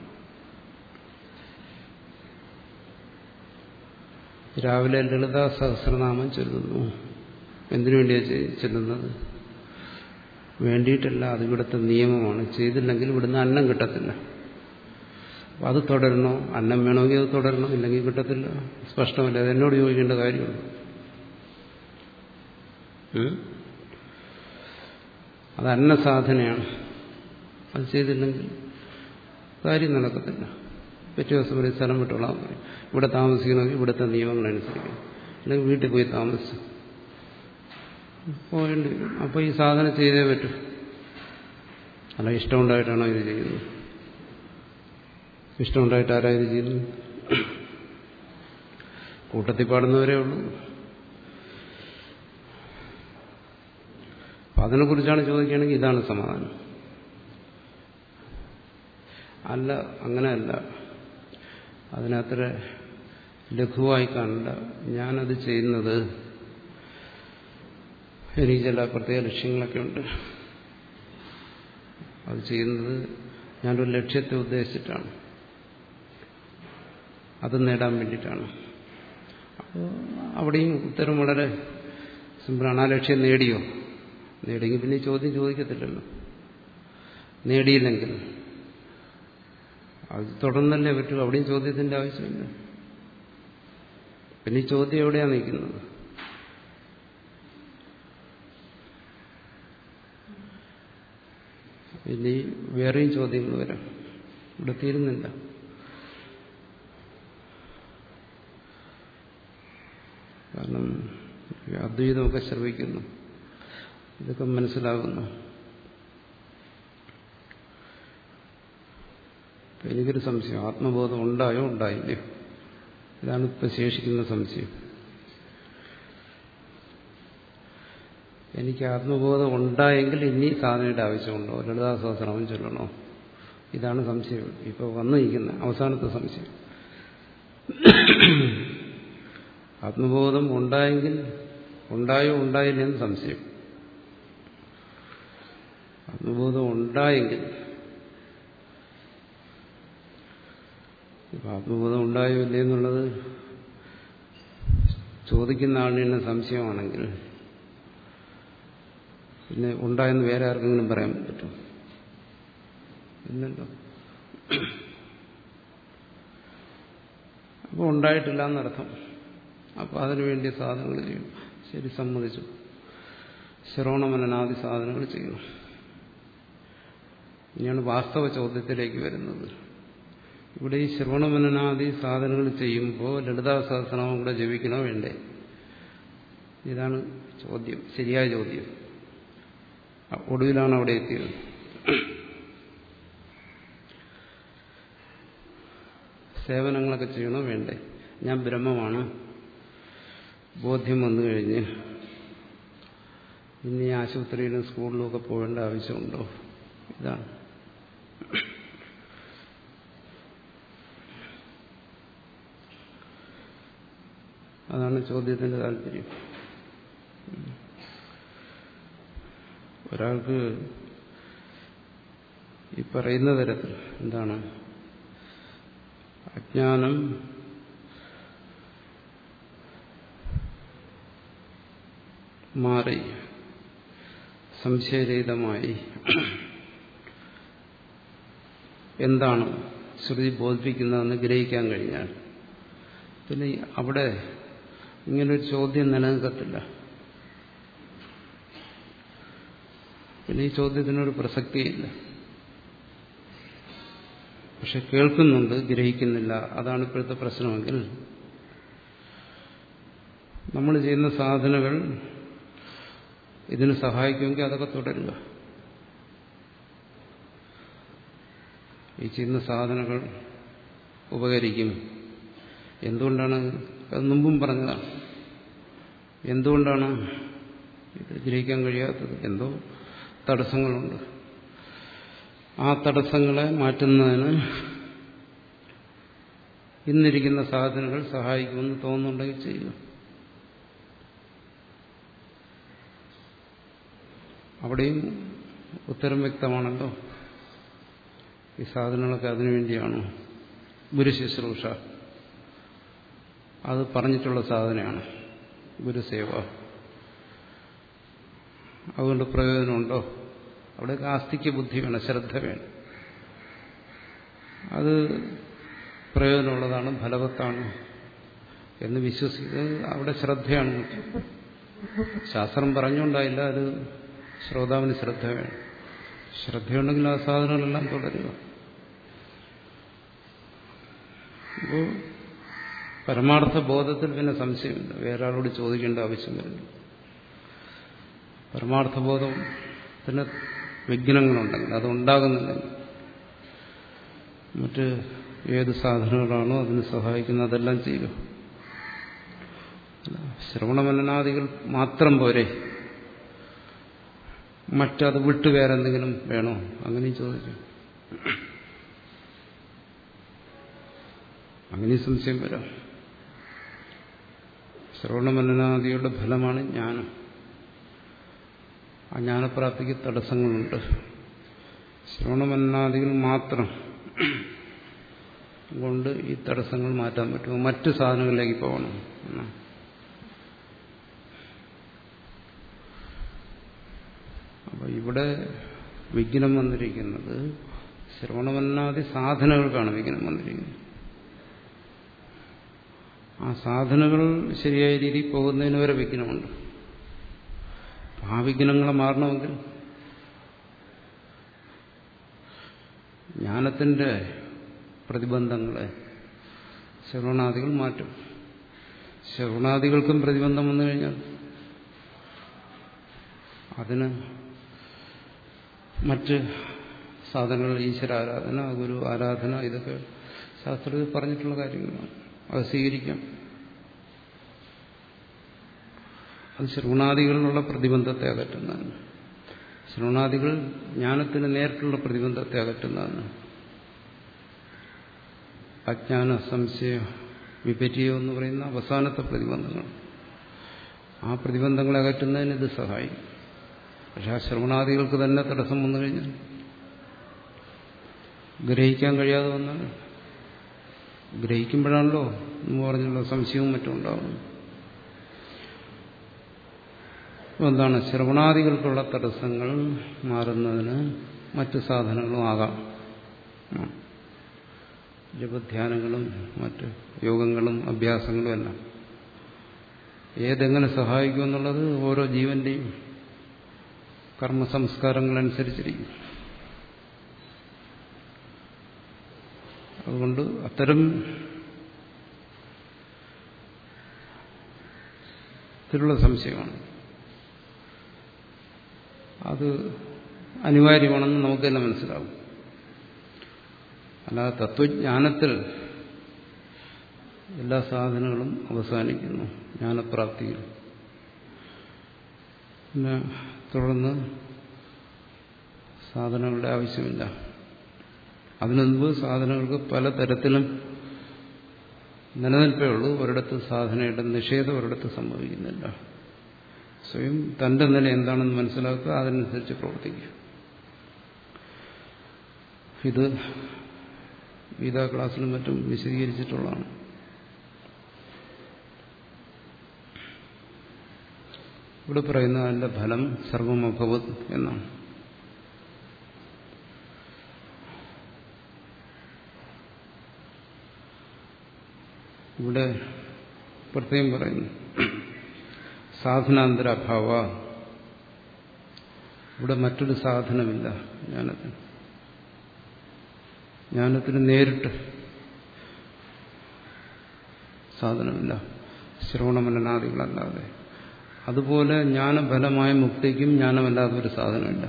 രാവിലെ ലളിതാ സഹസ്രനാമം ചൊല്ലുന്നു. എന്തിനു വേണ്ടിയാണ് ചൊല്ലുന്നത്? വേണ്ടിയിട്ടല്ല, അത് ഇവിടുത്തെ നിയമമാണ്. ചെയ്തില്ലെങ്കിൽ ഇവിടുന്ന് അന്നം കിട്ടത്തില്ല. അപ്പം അത് തുടരണോ? അന്നം വേണമെങ്കിൽ അത് തുടരണം, ഇല്ലെങ്കിൽ കിട്ടത്തില്ല. സ്പഷ്ടമല്ല. അത് എന്നോട് ചോദിക്കേണ്ട കാര്യമുള്ളൂ. അത് അന്നസാധനയാണ്. അത് ചെയ്തില്ലെങ്കിൽ കാര്യം നടക്കത്തില്ല. പിറ്റേ ദിവസം വരെ സ്ഥലം വിട്ടോളാൻ പറയും. ഇവിടെ താമസിക്കണമെങ്കിൽ ഇവിടുത്തെ നിയമങ്ങളനുസരിക്കണം, അല്ലെങ്കിൽ വീട്ടിൽ പോയി താമസിച്ചു പോകേണ്ടി വരും. അപ്പോൾ ഈ സാധനം ചെയ്തേ പറ്റൂ. അല്ല, ഇഷ്ടമുണ്ടായിട്ടാണോ ഇത് ചെയ്യുന്നത്? ഇഷ്ടമുണ്ടായിട്ട് ആരാ ഇത് ചെയ്യുന്നത്? കൂട്ടത്തിൽ ഉള്ളൂ. അപ്പം അതിനെക്കുറിച്ചാണ് ചോദിക്കുകയാണെങ്കിൽ ഇതാണ് സമാധാനം. അല്ല, അങ്ങനെയല്ല, അതിനത്ര ലഘുവായി കാണണ്ട. ഞാനത് ചെയ്യുന്നത് എനിക്ക് ചില പ്രത്യേക ലക്ഷ്യങ്ങളൊക്കെ ഉണ്ട്. അത് ചെയ്യുന്നത് ഞാനൊരു ലക്ഷ്യത്തെ ഉദ്ദേശിച്ചിട്ടാണ്, അത് നേടാൻ വേണ്ടിയിട്ടാണ്. അപ്പോൾ അവിടെയും ഉത്തരം വളരെ സിമ്പിളാണ്. ആ ലക്ഷ്യം നേടിയോ? നേടിയെങ്കിൽ പിന്നെ ഈ ചോദ്യം ചോദിക്കത്തില്ലല്ലോ. നേടിയില്ലെങ്കിൽ അത് തുടർന്നല്ലേ പറ്റൂ. അവിടെയും ചോദ്യത്തിന്റെ ആവശ്യമില്ല. പിന്നെ ഈ ചോദ്യം എവിടെയാണ് നിൽക്കുന്നത്? ഇനി വേറെയും ചോദ്യങ്ങൾ വരാം. ഇവിടെ തീരുന്നില്ല. കാരണം അദ്വൈതമൊക്കെ ശ്രവിക്കുന്നു, ഇതൊക്കെ മനസ്സിലാകുന്നു. എനിക്കൊരു സംശയം, ആത്മബോധം ഉണ്ടായോ ഉണ്ടായില്ലയോ? ഇതാണ് ഇപ്പം ശേഷിക്കുന്ന സംശയം. എനിക്ക് ആത്മബോധം ഉണ്ടായെങ്കിൽ ഇനി സാധനയുടെ ആവശ്യമുണ്ടോ? ലളിതാ സഹസ്രനാമം ചൊല്ലണോ? ഇതാണ് സംശയം ഇപ്പോൾ വന്നിരിക്കുന്ന അവസാനത്തെ സംശയം. ആത്മബോധം ഉണ്ടായെങ്കിൽ ഉണ്ടായോ ഉണ്ടായില്ലെന്ന് സംശയം. ആത്മബോധം ഉണ്ടായെങ്കിൽ, ആത്മബോധം ഉണ്ടായോ ഇല്ലേ എന്നുള്ളത് ചോദിക്കുന്ന ആളിന് സംശയമാണെങ്കിൽ പിന്നെ ഉണ്ടായെന്ന് വേറെ ആർക്കെങ്കിലും പറയാൻ പറ്റും? ഇല്ലല്ലോ. അപ്പോൾ ഉണ്ടായിട്ടില്ല എന്നർത്ഥം. അപ്പോൾ അതിനുവേണ്ടി സാധനങ്ങൾ ചെയ്യണം. ശരി, സമ്മതിച്ചു. ശ്രവണമനനാദി സാധനങ്ങൾ ചെയ്യണം. ഇനിയാണ് വാസ്തവ ചോദ്യത്തിലേക്ക് വരുന്നത്. ഇവിടെ ഈ ശ്രവണമനനാദി സാധനങ്ങൾ ചെയ്യുമ്പോൾ ലളിതാ സഹസ്രനാമം കൂടെ ജപിക്കണോ വേണ്ടേ? ഇതാണ് ചോദ്യം, ശരിയായ ചോദ്യം. ഒടുവിലാണ് അവിടെ എത്തിയത്. സേവനങ്ങളൊക്കെ ചെയ്യണോ വേണ്ടേ? ഞാൻ ബ്രഹ്മമാണ്, ബോധ്യം വന്നു കഴിഞ്ഞ് ഇനി ആശുപത്രിയിലും സ്കൂളിലും ഒക്കെ പോകേണ്ട ആവശ്യമുണ്ടോ? ഇതാണ്. അതാണ് ചോദ്യത്തിന്റെ താല്പര്യം. ഒരാൾക്ക് ഈ പറയുന്ന തരത്തിൽ എന്താണ് അജ്ഞാനം മാറി സംശയരഹിതമായി എന്താണ് ശ്രുതി ബോധിപ്പിക്കുന്നതെന്ന് ഗ്രഹിക്കാൻ കഴിഞ്ഞാൽ പിന്നെ അവിടെ ഇങ്ങനൊരു ചോദ്യം നിലനിൽക്കത്തില്ല. പിന്നെ ഈ ചോദ്യത്തിനൊരു പ്രസക്തിയില്ല. പക്ഷെ കേൾക്കുന്നുണ്ട്, ഗ്രഹിക്കുന്നില്ല. അതാണ് ഇപ്പോഴത്തെ പ്രശ്നമെങ്കിൽ നമ്മൾ ചെയ്യുന്ന സാധനകൾ ഇതിന് സഹായിക്കുമെങ്കിൽ അതൊക്കെ തുടരുക. ഈ ചെയ്യുന്ന സാധനങ്ങൾ ഉപകരിക്കും. എന്തുകൊണ്ടാണ്? അത് മുമ്പും പറഞ്ഞതാണ്. എന്തുകൊണ്ടാണ് ഇത് ഗ്രഹിക്കാൻ കഴിയാത്തത്? എന്തോ തടസ്സങ്ങളുണ്ട്. ആ തടസ്സങ്ങളെ മാറ്റുന്നതിന് ഇന്നിരിക്കുന്ന സാധനങ്ങൾ സഹായിക്കുമെന്ന് തോന്നുന്നുണ്ടെങ്കിൽ ചെയ്യുക. അവിടെയും ഉത്തരം വ്യക്തമാണല്ലോ. ഈ സാധനങ്ങളൊക്കെ അതിനുവേണ്ടിയാണോ? ഗുരുശുശ്രൂഷ അത് പറഞ്ഞിട്ടുള്ള സാധനയാണ്. ഗുരുസേവ അതുകൊണ്ട് പ്രയോജനമുണ്ടോ? അവിടെയൊക്കെ ആസ്തിക്യ ബുദ്ധി വേണം, ശ്രദ്ധ വേണം. അത് പ്രയോജനമുള്ളതാണ്, ഫലവത്താണ് എന്ന് വിശ്വസിക്കുന്നത് അവിടെ ശ്രദ്ധയാണ്. ശാസ്ത്രം പറഞ്ഞുകൊണ്ടായില്ല, അത് ശ്രോതാവിന് ശ്രദ്ധ വേണം. ശ്രദ്ധയുണ്ടെങ്കിൽ ആ സാധനങ്ങളെല്ലാം തുടരുക. അപ്പോൾ പരമാർത്ഥ ബോധത്തിൽ പിന്നെ സംശയമില്ല, വേറെ ആളോട് ചോദിക്കേണ്ട ആവശ്യം വരുന്നു. പരമാർത്ഥബോധത്തിന് വിഘ്നങ്ങളുണ്ടെങ്കിൽ, അതുണ്ടാകുന്നില്ലെങ്കിൽ മറ്റ് ഏത് സാധനങ്ങളാണോ അതിന് സഹായിക്കുന്നത് അതെല്ലാം ചെയ്യുക. ശ്രവണമനനാദികൾ മാത്രം പോരെ, മറ്റത് വിട്ട് വേറെ എന്തെങ്കിലും വേണോ? അങ്ങനെയും ചോദിക്കും. അങ്ങനെയും സംശയം വരാം. ശ്രവണമനനാദികളുടെ ഫലമാണ് ജ്ഞാനം. ആ ജ്ഞാനപ്രാപ്തിക്ക് തടസ്സങ്ങളുണ്ട്. ശ്രവണമനനാദികൾ മാത്രം കൊണ്ട് ഈ തടസ്സങ്ങൾ മാറ്റാൻ പറ്റുമോ? മറ്റ് സാധനങ്ങളിലേക്ക് പോകണം. ഇവിടെ വിഘ്നം വന്നിരിക്കുന്നത് ശ്രവണമന്നാദി സാധനകൾക്കാണ് വിഘ്നം വന്നിരിക്കുന്നത്. ആ സാധനകൾ ശരിയായ രീതിയിൽ പോകുന്നതിന് വരെ വിഘ്നമുണ്ട്. ആ വിഘ്നങ്ങളെ മാറണമെങ്കിൽ ജ്ഞാനത്തിന്റെ പ്രതിബന്ധങ്ങളെ ശ്രവണാദികൾ മാറ്റും. ശ്രവണാദികൾക്കും പ്രതിബന്ധം വന്നു കഴിഞ്ഞാൽ അതിന് മറ്റ് സാധനങ്ങൾ, ഈശ്വരാരാധന, ഗുരു ആരാധന, ഇതൊക്കെ ശാസ്ത്രത്തിൽ പറഞ്ഞിട്ടുള്ള കാര്യങ്ങളാണ്. അത് സ്വീകരിക്കാം. അത് ശ്രവണാദികളിലുള്ള പ്രതിബന്ധത്തെ അകറ്റുന്നതാണ്. ശ്രവണാദികൾ ജ്ഞാനത്തിന് നേരിട്ടുള്ള പ്രതിബന്ധത്തെ അകറ്റുന്നതാണ്. അജ്ഞാന, സംശയ, വിപര്യം എന്ന് പറയുന്ന അവസാനത്തെ പ്രതിബന്ധങ്ങൾ. ആ പ്രതിബന്ധങ്ങളെ അകറ്റുന്നതിന് ഇത് സഹായിക്കും. പക്ഷെ ആ ശ്രവണാദികൾക്ക് തന്നെ തടസ്സം വന്നു കഴിഞ്ഞാൽ, ഗ്രഹിക്കാൻ കഴിയാതെ വന്നാൽ, ഗ്രഹിക്കുമ്പോഴാണല്ലോ എന്ന് പറഞ്ഞുള്ള സംശയവും മറ്റും ഉണ്ടാകുന്നു. എന്താണ് ശ്രവണാദികൾക്കുള്ള തടസ്സങ്ങൾ മാറുന്നതിന് മറ്റ് സാധനങ്ങളും ആകാം. ജപധ്യാനങ്ങളും മറ്റ് യോഗങ്ങളും അഭ്യാസങ്ങളും എല്ലാം ഏതെങ്ങനെ സഹായിക്കുമെന്നുള്ളത് ഓരോ ജീവന്റെയും കർമ്മസംസ്കാരങ്ങളനുസരിച്ചിരിക്കും. അതുകൊണ്ട് അത്തരം ത്തിലുള്ള സംശയമാണ്. അത് അനിവാര്യമാണെന്ന് നമുക്ക് തന്നെ മനസ്സിലാവും. അല്ലാതെ തത്വജ്ഞാനത്തിൽ എല്ലാ സാധനങ്ങളും അവസാനിക്കുന്നു ജ്ഞാനപ്രാപ്തിയിൽ. പിന്നെ തുടർന്ന് സാധനങ്ങളുടെ ആവശ്യമില്ല. അതിനുമുമ്പ് സാധനങ്ങൾക്ക് പലതരത്തിലും നിലനിൽപ്പേ ഉള്ളൂ. ഒരിടത്ത് സാധനയുടെ നിഷേധം ഒരിടത്ത് സംഭവിക്കുന്നില്ല. സ്വയം തന്റെ നില എന്താണെന്ന് മനസ്സിലാക്കുക, അതിനനുസരിച്ച് പ്രവർത്തിക്കുക. ഇത് ഗീതാ ക്ലാസ്സിലും മറ്റും വിശദീകരിച്ചിട്ടുള്ളതാണ്. ഇവിടെ പറയുന്ന അതിന്റെ ഫലം സർവമഭവത് എന്നാണ്. ഇവിടെ പ്രത്യേകം പറയുന്നു സാധനാന്തര അഭാവ. ഇവിടെ മറ്റൊരു സാധനമില്ല ജ്ഞാനത്തിന്. ജ്ഞാനത്തിന് നേരിട്ട് സാധനമില്ല, ശ്രവണമനനാദികളല്ലാതെ. അതുപോലെ ജ്ഞാനഫലമായ മുക്തിക്കും ജ്ഞാനമല്ലാത്ത ഒരു സാധനമില്ല.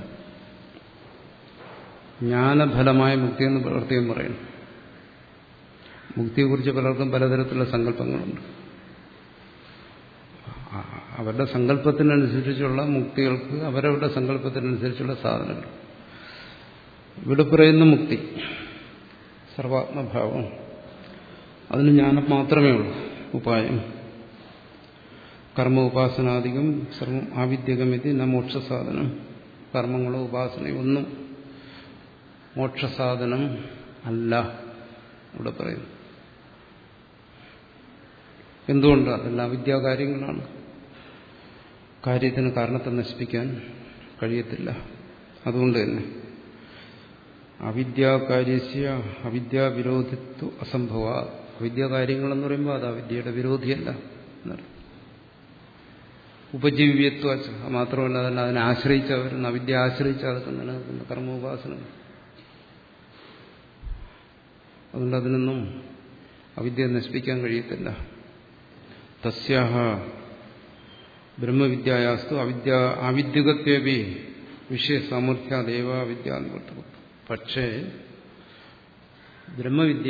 ജ്ഞാനഫലമായ മുക്തി എന്ന് പ്രത്യേകം പറയുന്നു. മുക്തിയെക്കുറിച്ച് പലർക്കും പലതരത്തിലുള്ള സങ്കല്പങ്ങളുണ്ട്. അവരുടെ സങ്കല്പത്തിനനുസരിച്ചുള്ള മുക്തികൾക്ക് അവരവരുടെ സങ്കല്പത്തിനനുസരിച്ചുള്ള സാധനങ്ങൾ. ഇവിടെ പറയുന്ന മുക്തി സർവാത്മഭാവം, അതിന് ജ്ഞാനം മാത്രമേ ഉള്ളൂ ഉപായം. കർമ്മ ഉപാസനാദികം സർവം ആവിദ്യകമെത്തി ന മോക്ഷസാധനം. കർമ്മങ്ങളോ ഉപാസനയോ ഒന്നും മോക്ഷസാധനം അല്ല ഇവിടെ പറയുന്നു. എന്തുകൊണ്ട്? അതെല്ലാം അവിദ്യാകാര്യങ്ങളാണ്. കാര്യത്തിന് കാരണത്തെ നശിപ്പിക്കാൻ കഴിയത്തില്ല. അതുകൊണ്ട് തന്നെ അവിദ്യാകാര്യസ്യ അവിദ്യാവിരോധിത്വ അസംഭവ. അവിദ്യാകാര്യങ്ങളെന്ന് പറയുമ്പോൾ അത് അവിദ്യയുടെ വിരോധിയല്ല എന്നർത്ഥം. ഉപജീവ്യത്വ മാത്രമല്ല, അതല്ല അതിനെ ആശ്രയിച്ച വരുന്ന അവിദ്യ ആശ്രയിച്ച അതൊക്കെ നിലനിൽക്കുന്ന കർമ്മോപാസന. അതുകൊണ്ട് അതിനൊന്നും അവിദ്യ നശിപ്പിക്കാൻ കഴിയത്തില്ല. തസ്യാഹ ബ്രഹ്മവിദ്യായാസ്തു അവിദ്യ ആവിദ്യകത്വേപി വിഷയസാമർഥ്യാദേവ വിദ്യാനുവർത്തകം. പക്ഷേ ബ്രഹ്മവിദ്യ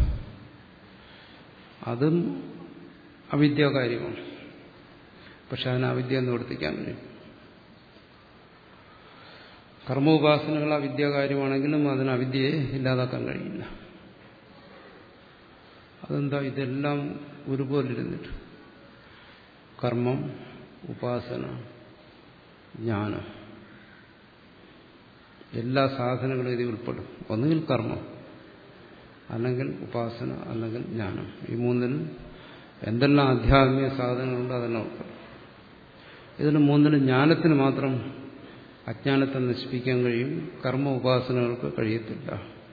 അതും അവിദ്യാകാര്യമാണ്. പക്ഷെ അതിന് അവിദ്യ നിവർത്തിക്കാൻ കഴിയും. കർമ്മോപാസനകൾ അവിദ്യാകാര്യമാണെങ്കിലും അതിന് അവിദ്യയെ ഇല്ലാതാക്കാൻ കഴിയില്ല. അതെന്താ? ഇതെല്ലാം ഒരുപോലിരുന്നിട്ട് കർമ്മം, ഉപാസന, ജ്ഞാനം, എല്ലാ സാധനങ്ങളും ഇതിൽ ഉൾപ്പെടും. ഒന്നുകിൽ കർമ്മം, അല്ലെങ്കിൽ ഉപാസന, അല്ലെങ്കിൽ ജ്ഞാനം. ഈ മൂന്നിനും എന്തെല്ലാം ആധ്യാത്മിക സാധനങ്ങളുണ്ടോ അതെല്ലാം ഉൾപ്പെടും. ഇതിന് മൂന്നിനും ജ്ഞാനത്തിന് മാത്രം അജ്ഞാനത്തെ നശിപ്പിക്കാൻ കഴിയും, കർമ്മ ഉപാസനകൾക്ക് കഴിയത്തില്ല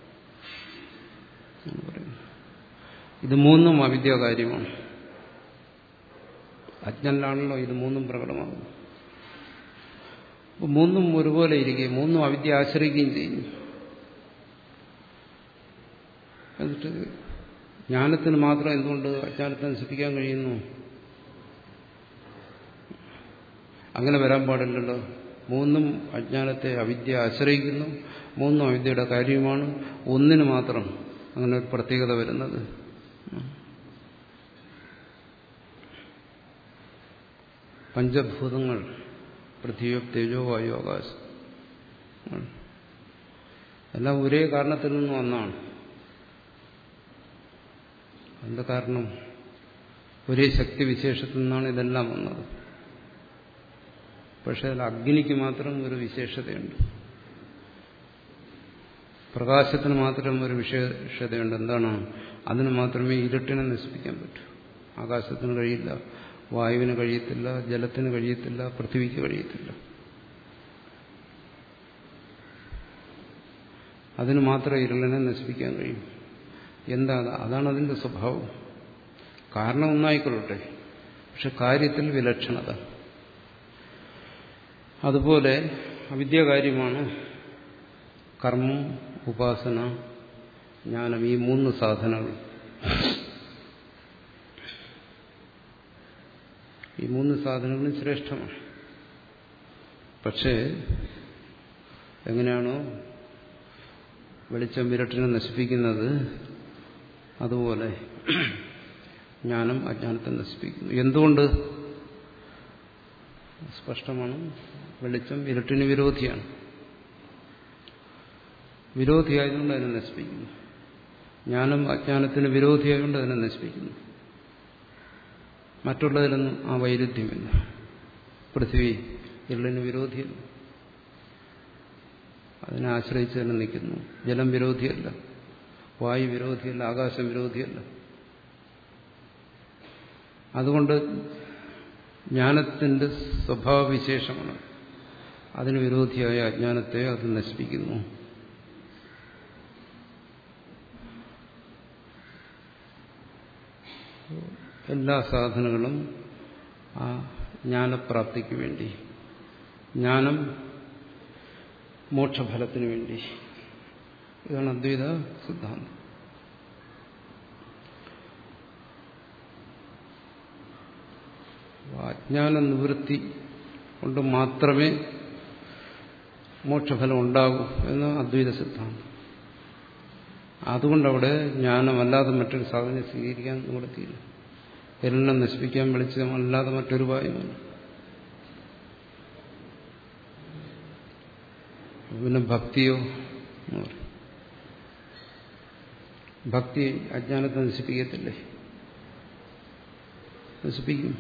എന്ന് പറയുന്നു. ഇത് മൂന്നും അവിദ്യ കാര്യമാണ്. അജ്ഞനിലാണല്ലോ ഇത് മൂന്നും പ്രകടമാകുന്നു. അപ്പോൾ മൂന്നും ഒരുപോലെ ഇരിക്കുകയും മൂന്നും അവിദ്യ ആശ്രയിക്കുകയും ചെയ്യുന്നു. എന്നിട്ട് ജ്ഞാനത്തിന് മാത്രം എന്തുകൊണ്ട് അജ്ഞാനത്തെ നശിപ്പിക്കാൻ കഴിയുന്നു? അങ്ങനെ വരാൻ പാടില്ലല്ലോ. മൂന്നും അജ്ഞാനത്തെ അവിദ്യ ആശ്രയിക്കുന്നു, മൂന്നും അവിദ്യയുടെ കാര്യമാണ്. ഒന്നിന് മാത്രം അങ്ങനെ ഒരു പ്രത്യേകത വരുന്നത്. പഞ്ചഭൂതങ്ങൾ പൃഥ്വി തേജോ വായു ആകാശം എല്ലാം ഒരേ കാരണത്തിൽ നിന്ന് വന്നാണ്. എന്താ കാരണം? ഒരേ ശക്തിവിശേഷത്തിൽ നിന്നാണ് ഇതെല്ലാം വന്നത്. പക്ഷെ അതിൽ അഗ്നിക്ക് മാത്രം ഒരു വിശേഷതയുണ്ട്, പ്രകാശത്തിന് മാത്രം ഒരു വിശേഷതയുണ്ട്. എന്താണ്? അതിന് മാത്രമേ ഇരുട്ടിനെ നശിപ്പിക്കാൻ പറ്റൂ. ആകാശത്തിന് കഴിയില്ല, വായുവിന് കഴിയത്തില്ല, ജലത്തിന് കഴിയത്തില്ല, പൃഥ്വിക്ക് കഴിയത്തില്ല. അതിന് മാത്രമേ ഇരുളിനെ നശിപ്പിക്കാൻ കഴിയും. എന്താ? അതാണ് അതിന്റെ സ്വഭാവം. കാരണം ഒന്നായിക്കൊള്ളട്ടെ, പക്ഷെ കാര്യത്തിൽ വിലക്ഷണത. അതുപോലെ അവിദ്യാകാര്യമാണ് കർമ്മം, ഉപാസന, ജ്ഞാനം, ഈ മൂന്ന് സാധനങ്ങൾ. ഈ മൂന്ന് സാധനങ്ങളും ശ്രേഷ്ഠമാണ്. പക്ഷേ എങ്ങനെയാണോ വെളിച്ചം വിരട്ടിനെ നശിപ്പിക്കുന്നത്, അതുപോലെ ജ്ഞാനം അജ്ഞാനത്തെ നശിപ്പിക്കുന്നു. എന്തുകൊണ്ട്? സ്പഷ്ടമാണ്. വെളിച്ചം ഇരുട്ടിന് വിരോധിയാണ്. വിരോധിയായതുകൊണ്ട് അതിനെ നശിപ്പിക്കുന്നു. ജ്ഞാനം അജ്ഞാനത്തിന് വിരോധിയായതുകൊണ്ട് അതിനെ നശിപ്പിക്കുന്നു. മറ്റുള്ളതിലൊന്നും ആ വൈരുദ്ധ്യമില്ല. പൃഥ്വി ഇരുളിന് വിരോധിയല്ല, അതിനെ ആശ്രയിച്ച് തന്നെ നിൽക്കുന്നു. ജലം വിരോധിയല്ല, വായു വിരോധിയല്ല, ആകാശം വിരോധിയല്ല. അതുകൊണ്ട് ജ്ഞാനത്തിന്റെ സ്വഭാവവിശേഷമാണ് അതിന് വിരോധിയായ അജ്ഞാനത്തെ അത് നശിപ്പിക്കുന്നു. എല്ലാ സാധനങ്ങളും ആ ജ്ഞാനപ്രാപ്തിക്ക് വേണ്ടി, ജ്ഞാനം മോക്ഷഫലത്തിന് വേണ്ടി. ഇതാണ് അദ്വൈത സിദ്ധാന്തം. അജ്ഞാന നിവൃത്തി കൊണ്ട് മാത്രമേ മോക്ഷഫലം ഉണ്ടാകൂ എന്ന് അദ്വൈത സിദ്ധാന്തം. അതുകൊണ്ടവിടെ ജ്ഞാനമല്ലാതെ മറ്റൊരു സാധനം സ്വീകരിക്കാൻ നിവൃത്തിയില്ല. എല്ലാം നശിപ്പിക്കാൻ വെളിച്ചമല്ലാതെ മറ്റൊരു ഉപായമില്ല. പിന്നെ ഭക്തിയോ എന്ന് പറയും. ഭക്തി അജ്ഞാനത്തെ നശിപ്പിക്കത്തില്ലേ? നശിപ്പിക്കും.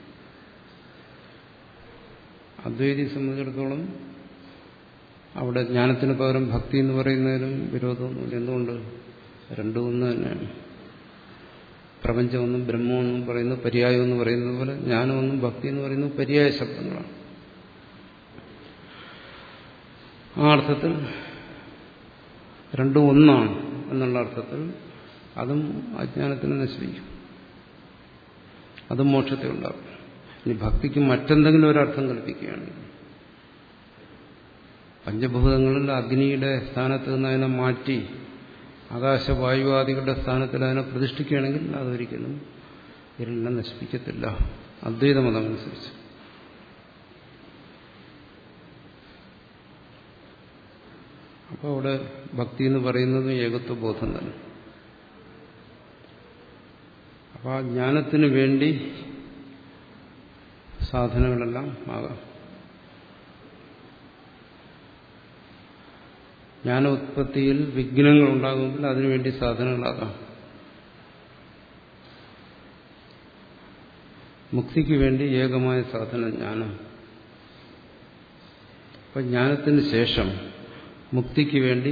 അദ്വൈതിയെ സംബന്ധിച്ചിടത്തോളം അവിടെ ജ്ഞാനത്തിന് പകരം ഭക്തി എന്ന് പറയുന്നതിലും വിരോധമൊന്നുമില്ല. എന്തുകൊണ്ട്? രണ്ടും ഒന്ന് തന്നെയാണ്. പ്രപഞ്ചമൊന്നും ബ്രഹ്മമെന്നും പറയുന്നത് പര്യായം എന്ന് പറയുന്നത് പോലെ ജ്ഞാനമൊന്നും ഭക്തി എന്ന് പറയുന്നത് പര്യായ ശബ്ദങ്ങളാണ്. ആ അർത്ഥത്തിൽ രണ്ടും ഒന്നാണ് എന്നുള്ള അർത്ഥത്തിൽ അതും അജ്ഞാനത്തിനെ നശിപ്പിക്കും, അതും മോക്ഷത്തെ ഉണ്ടാക്കും. ഇനി ഭക്തിക്ക് മറ്റെന്തെങ്കിലും ഒരർത്ഥം കൽപ്പിക്കുകയാണെങ്കിൽ, പഞ്ചഭൂതങ്ങളിൽ അഗ്നിയുടെ സ്ഥാനത്ത് നിന്ന് അതിനെ മാറ്റി ആകാശവായുവാദികളുടെ സ്ഥാനത്തിൽ അതിനെ പ്രതിഷ്ഠിക്കുകയാണെങ്കിൽ അതൊരിക്കലും ഇരുളിനെ നശിപ്പിക്കത്തില്ല അദ്വൈതമതമനുസരിച്ച്. അപ്പോൾ അവിടെ ഭക്തി എന്ന് പറയുന്നത് ഏകത്വബോധം തന്നെ. അപ്പോൾ ആ ജ്ഞാനത്തിന് വേണ്ടി സാധനങ്ങളെല്ലാം ആകാം. ജ്ഞാനോത്പത്തിയിൽ വിഘ്നങ്ങൾ ഉണ്ടാകുമെങ്കിൽ അതിനുവേണ്ടി സാധനങ്ങളാകാം. മുക്തിക്ക് വേണ്ടി ഏകമായ സാധനം ജ്ഞാനം. അപ്പം ജ്ഞാനത്തിന് ശേഷം മുക്തിക്ക് വേണ്ടി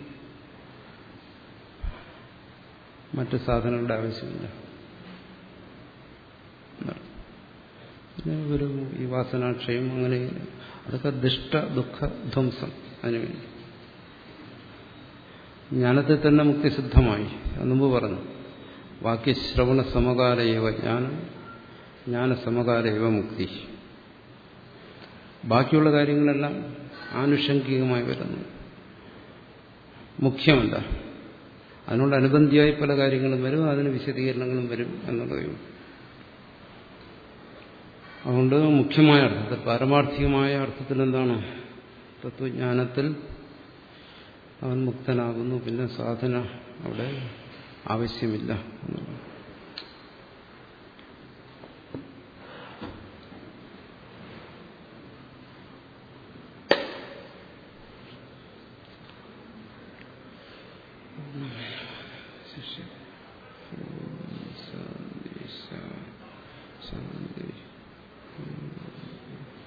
മറ്റ് സാധനങ്ങളുടെ ആവശ്യമില്ല. ഒരു ഈ വാസനാക്ഷയം അങ്ങനെ അതൊക്കെ ദുഷ്ട ദുഃഖ ധ്വംസം. അതിനുവേണ്ടി ജ്ഞാനത്തിൽ തന്നെ മുക്തി സിദ്ധമായി. അത് മുമ്പ് പറഞ്ഞു. വാക്യശ്രവണ സമകാലയവ ജ്ഞാനം, ജ്ഞാനസമകാലയവ മുക്തി. ബാക്കിയുള്ള കാര്യങ്ങളെല്ലാം ആനുഷംഗികമായി വരുന്നു, മുഖ്യമല്ല. അതിനോടനുബന്ധിയായി പല കാര്യങ്ങളും വരും, അതിന് വിശദീകരണങ്ങളും വരും എന്നുള്ളതേ ഉള്ളൂ. അതുകൊണ്ട് മുഖ്യമായ അർത്ഥത്തിൽ, പാരമാർത്ഥികമായ അർത്ഥത്തിൽ എന്താണ്? തത്വജ്ഞാനത്തിൽ അവൻ മുക്തനാകുന്നു. പിന്നെ സാധന അവിടെ ആവശ്യമില്ല എന്നുള്ളത്. ശാന്തി ശാന്തി.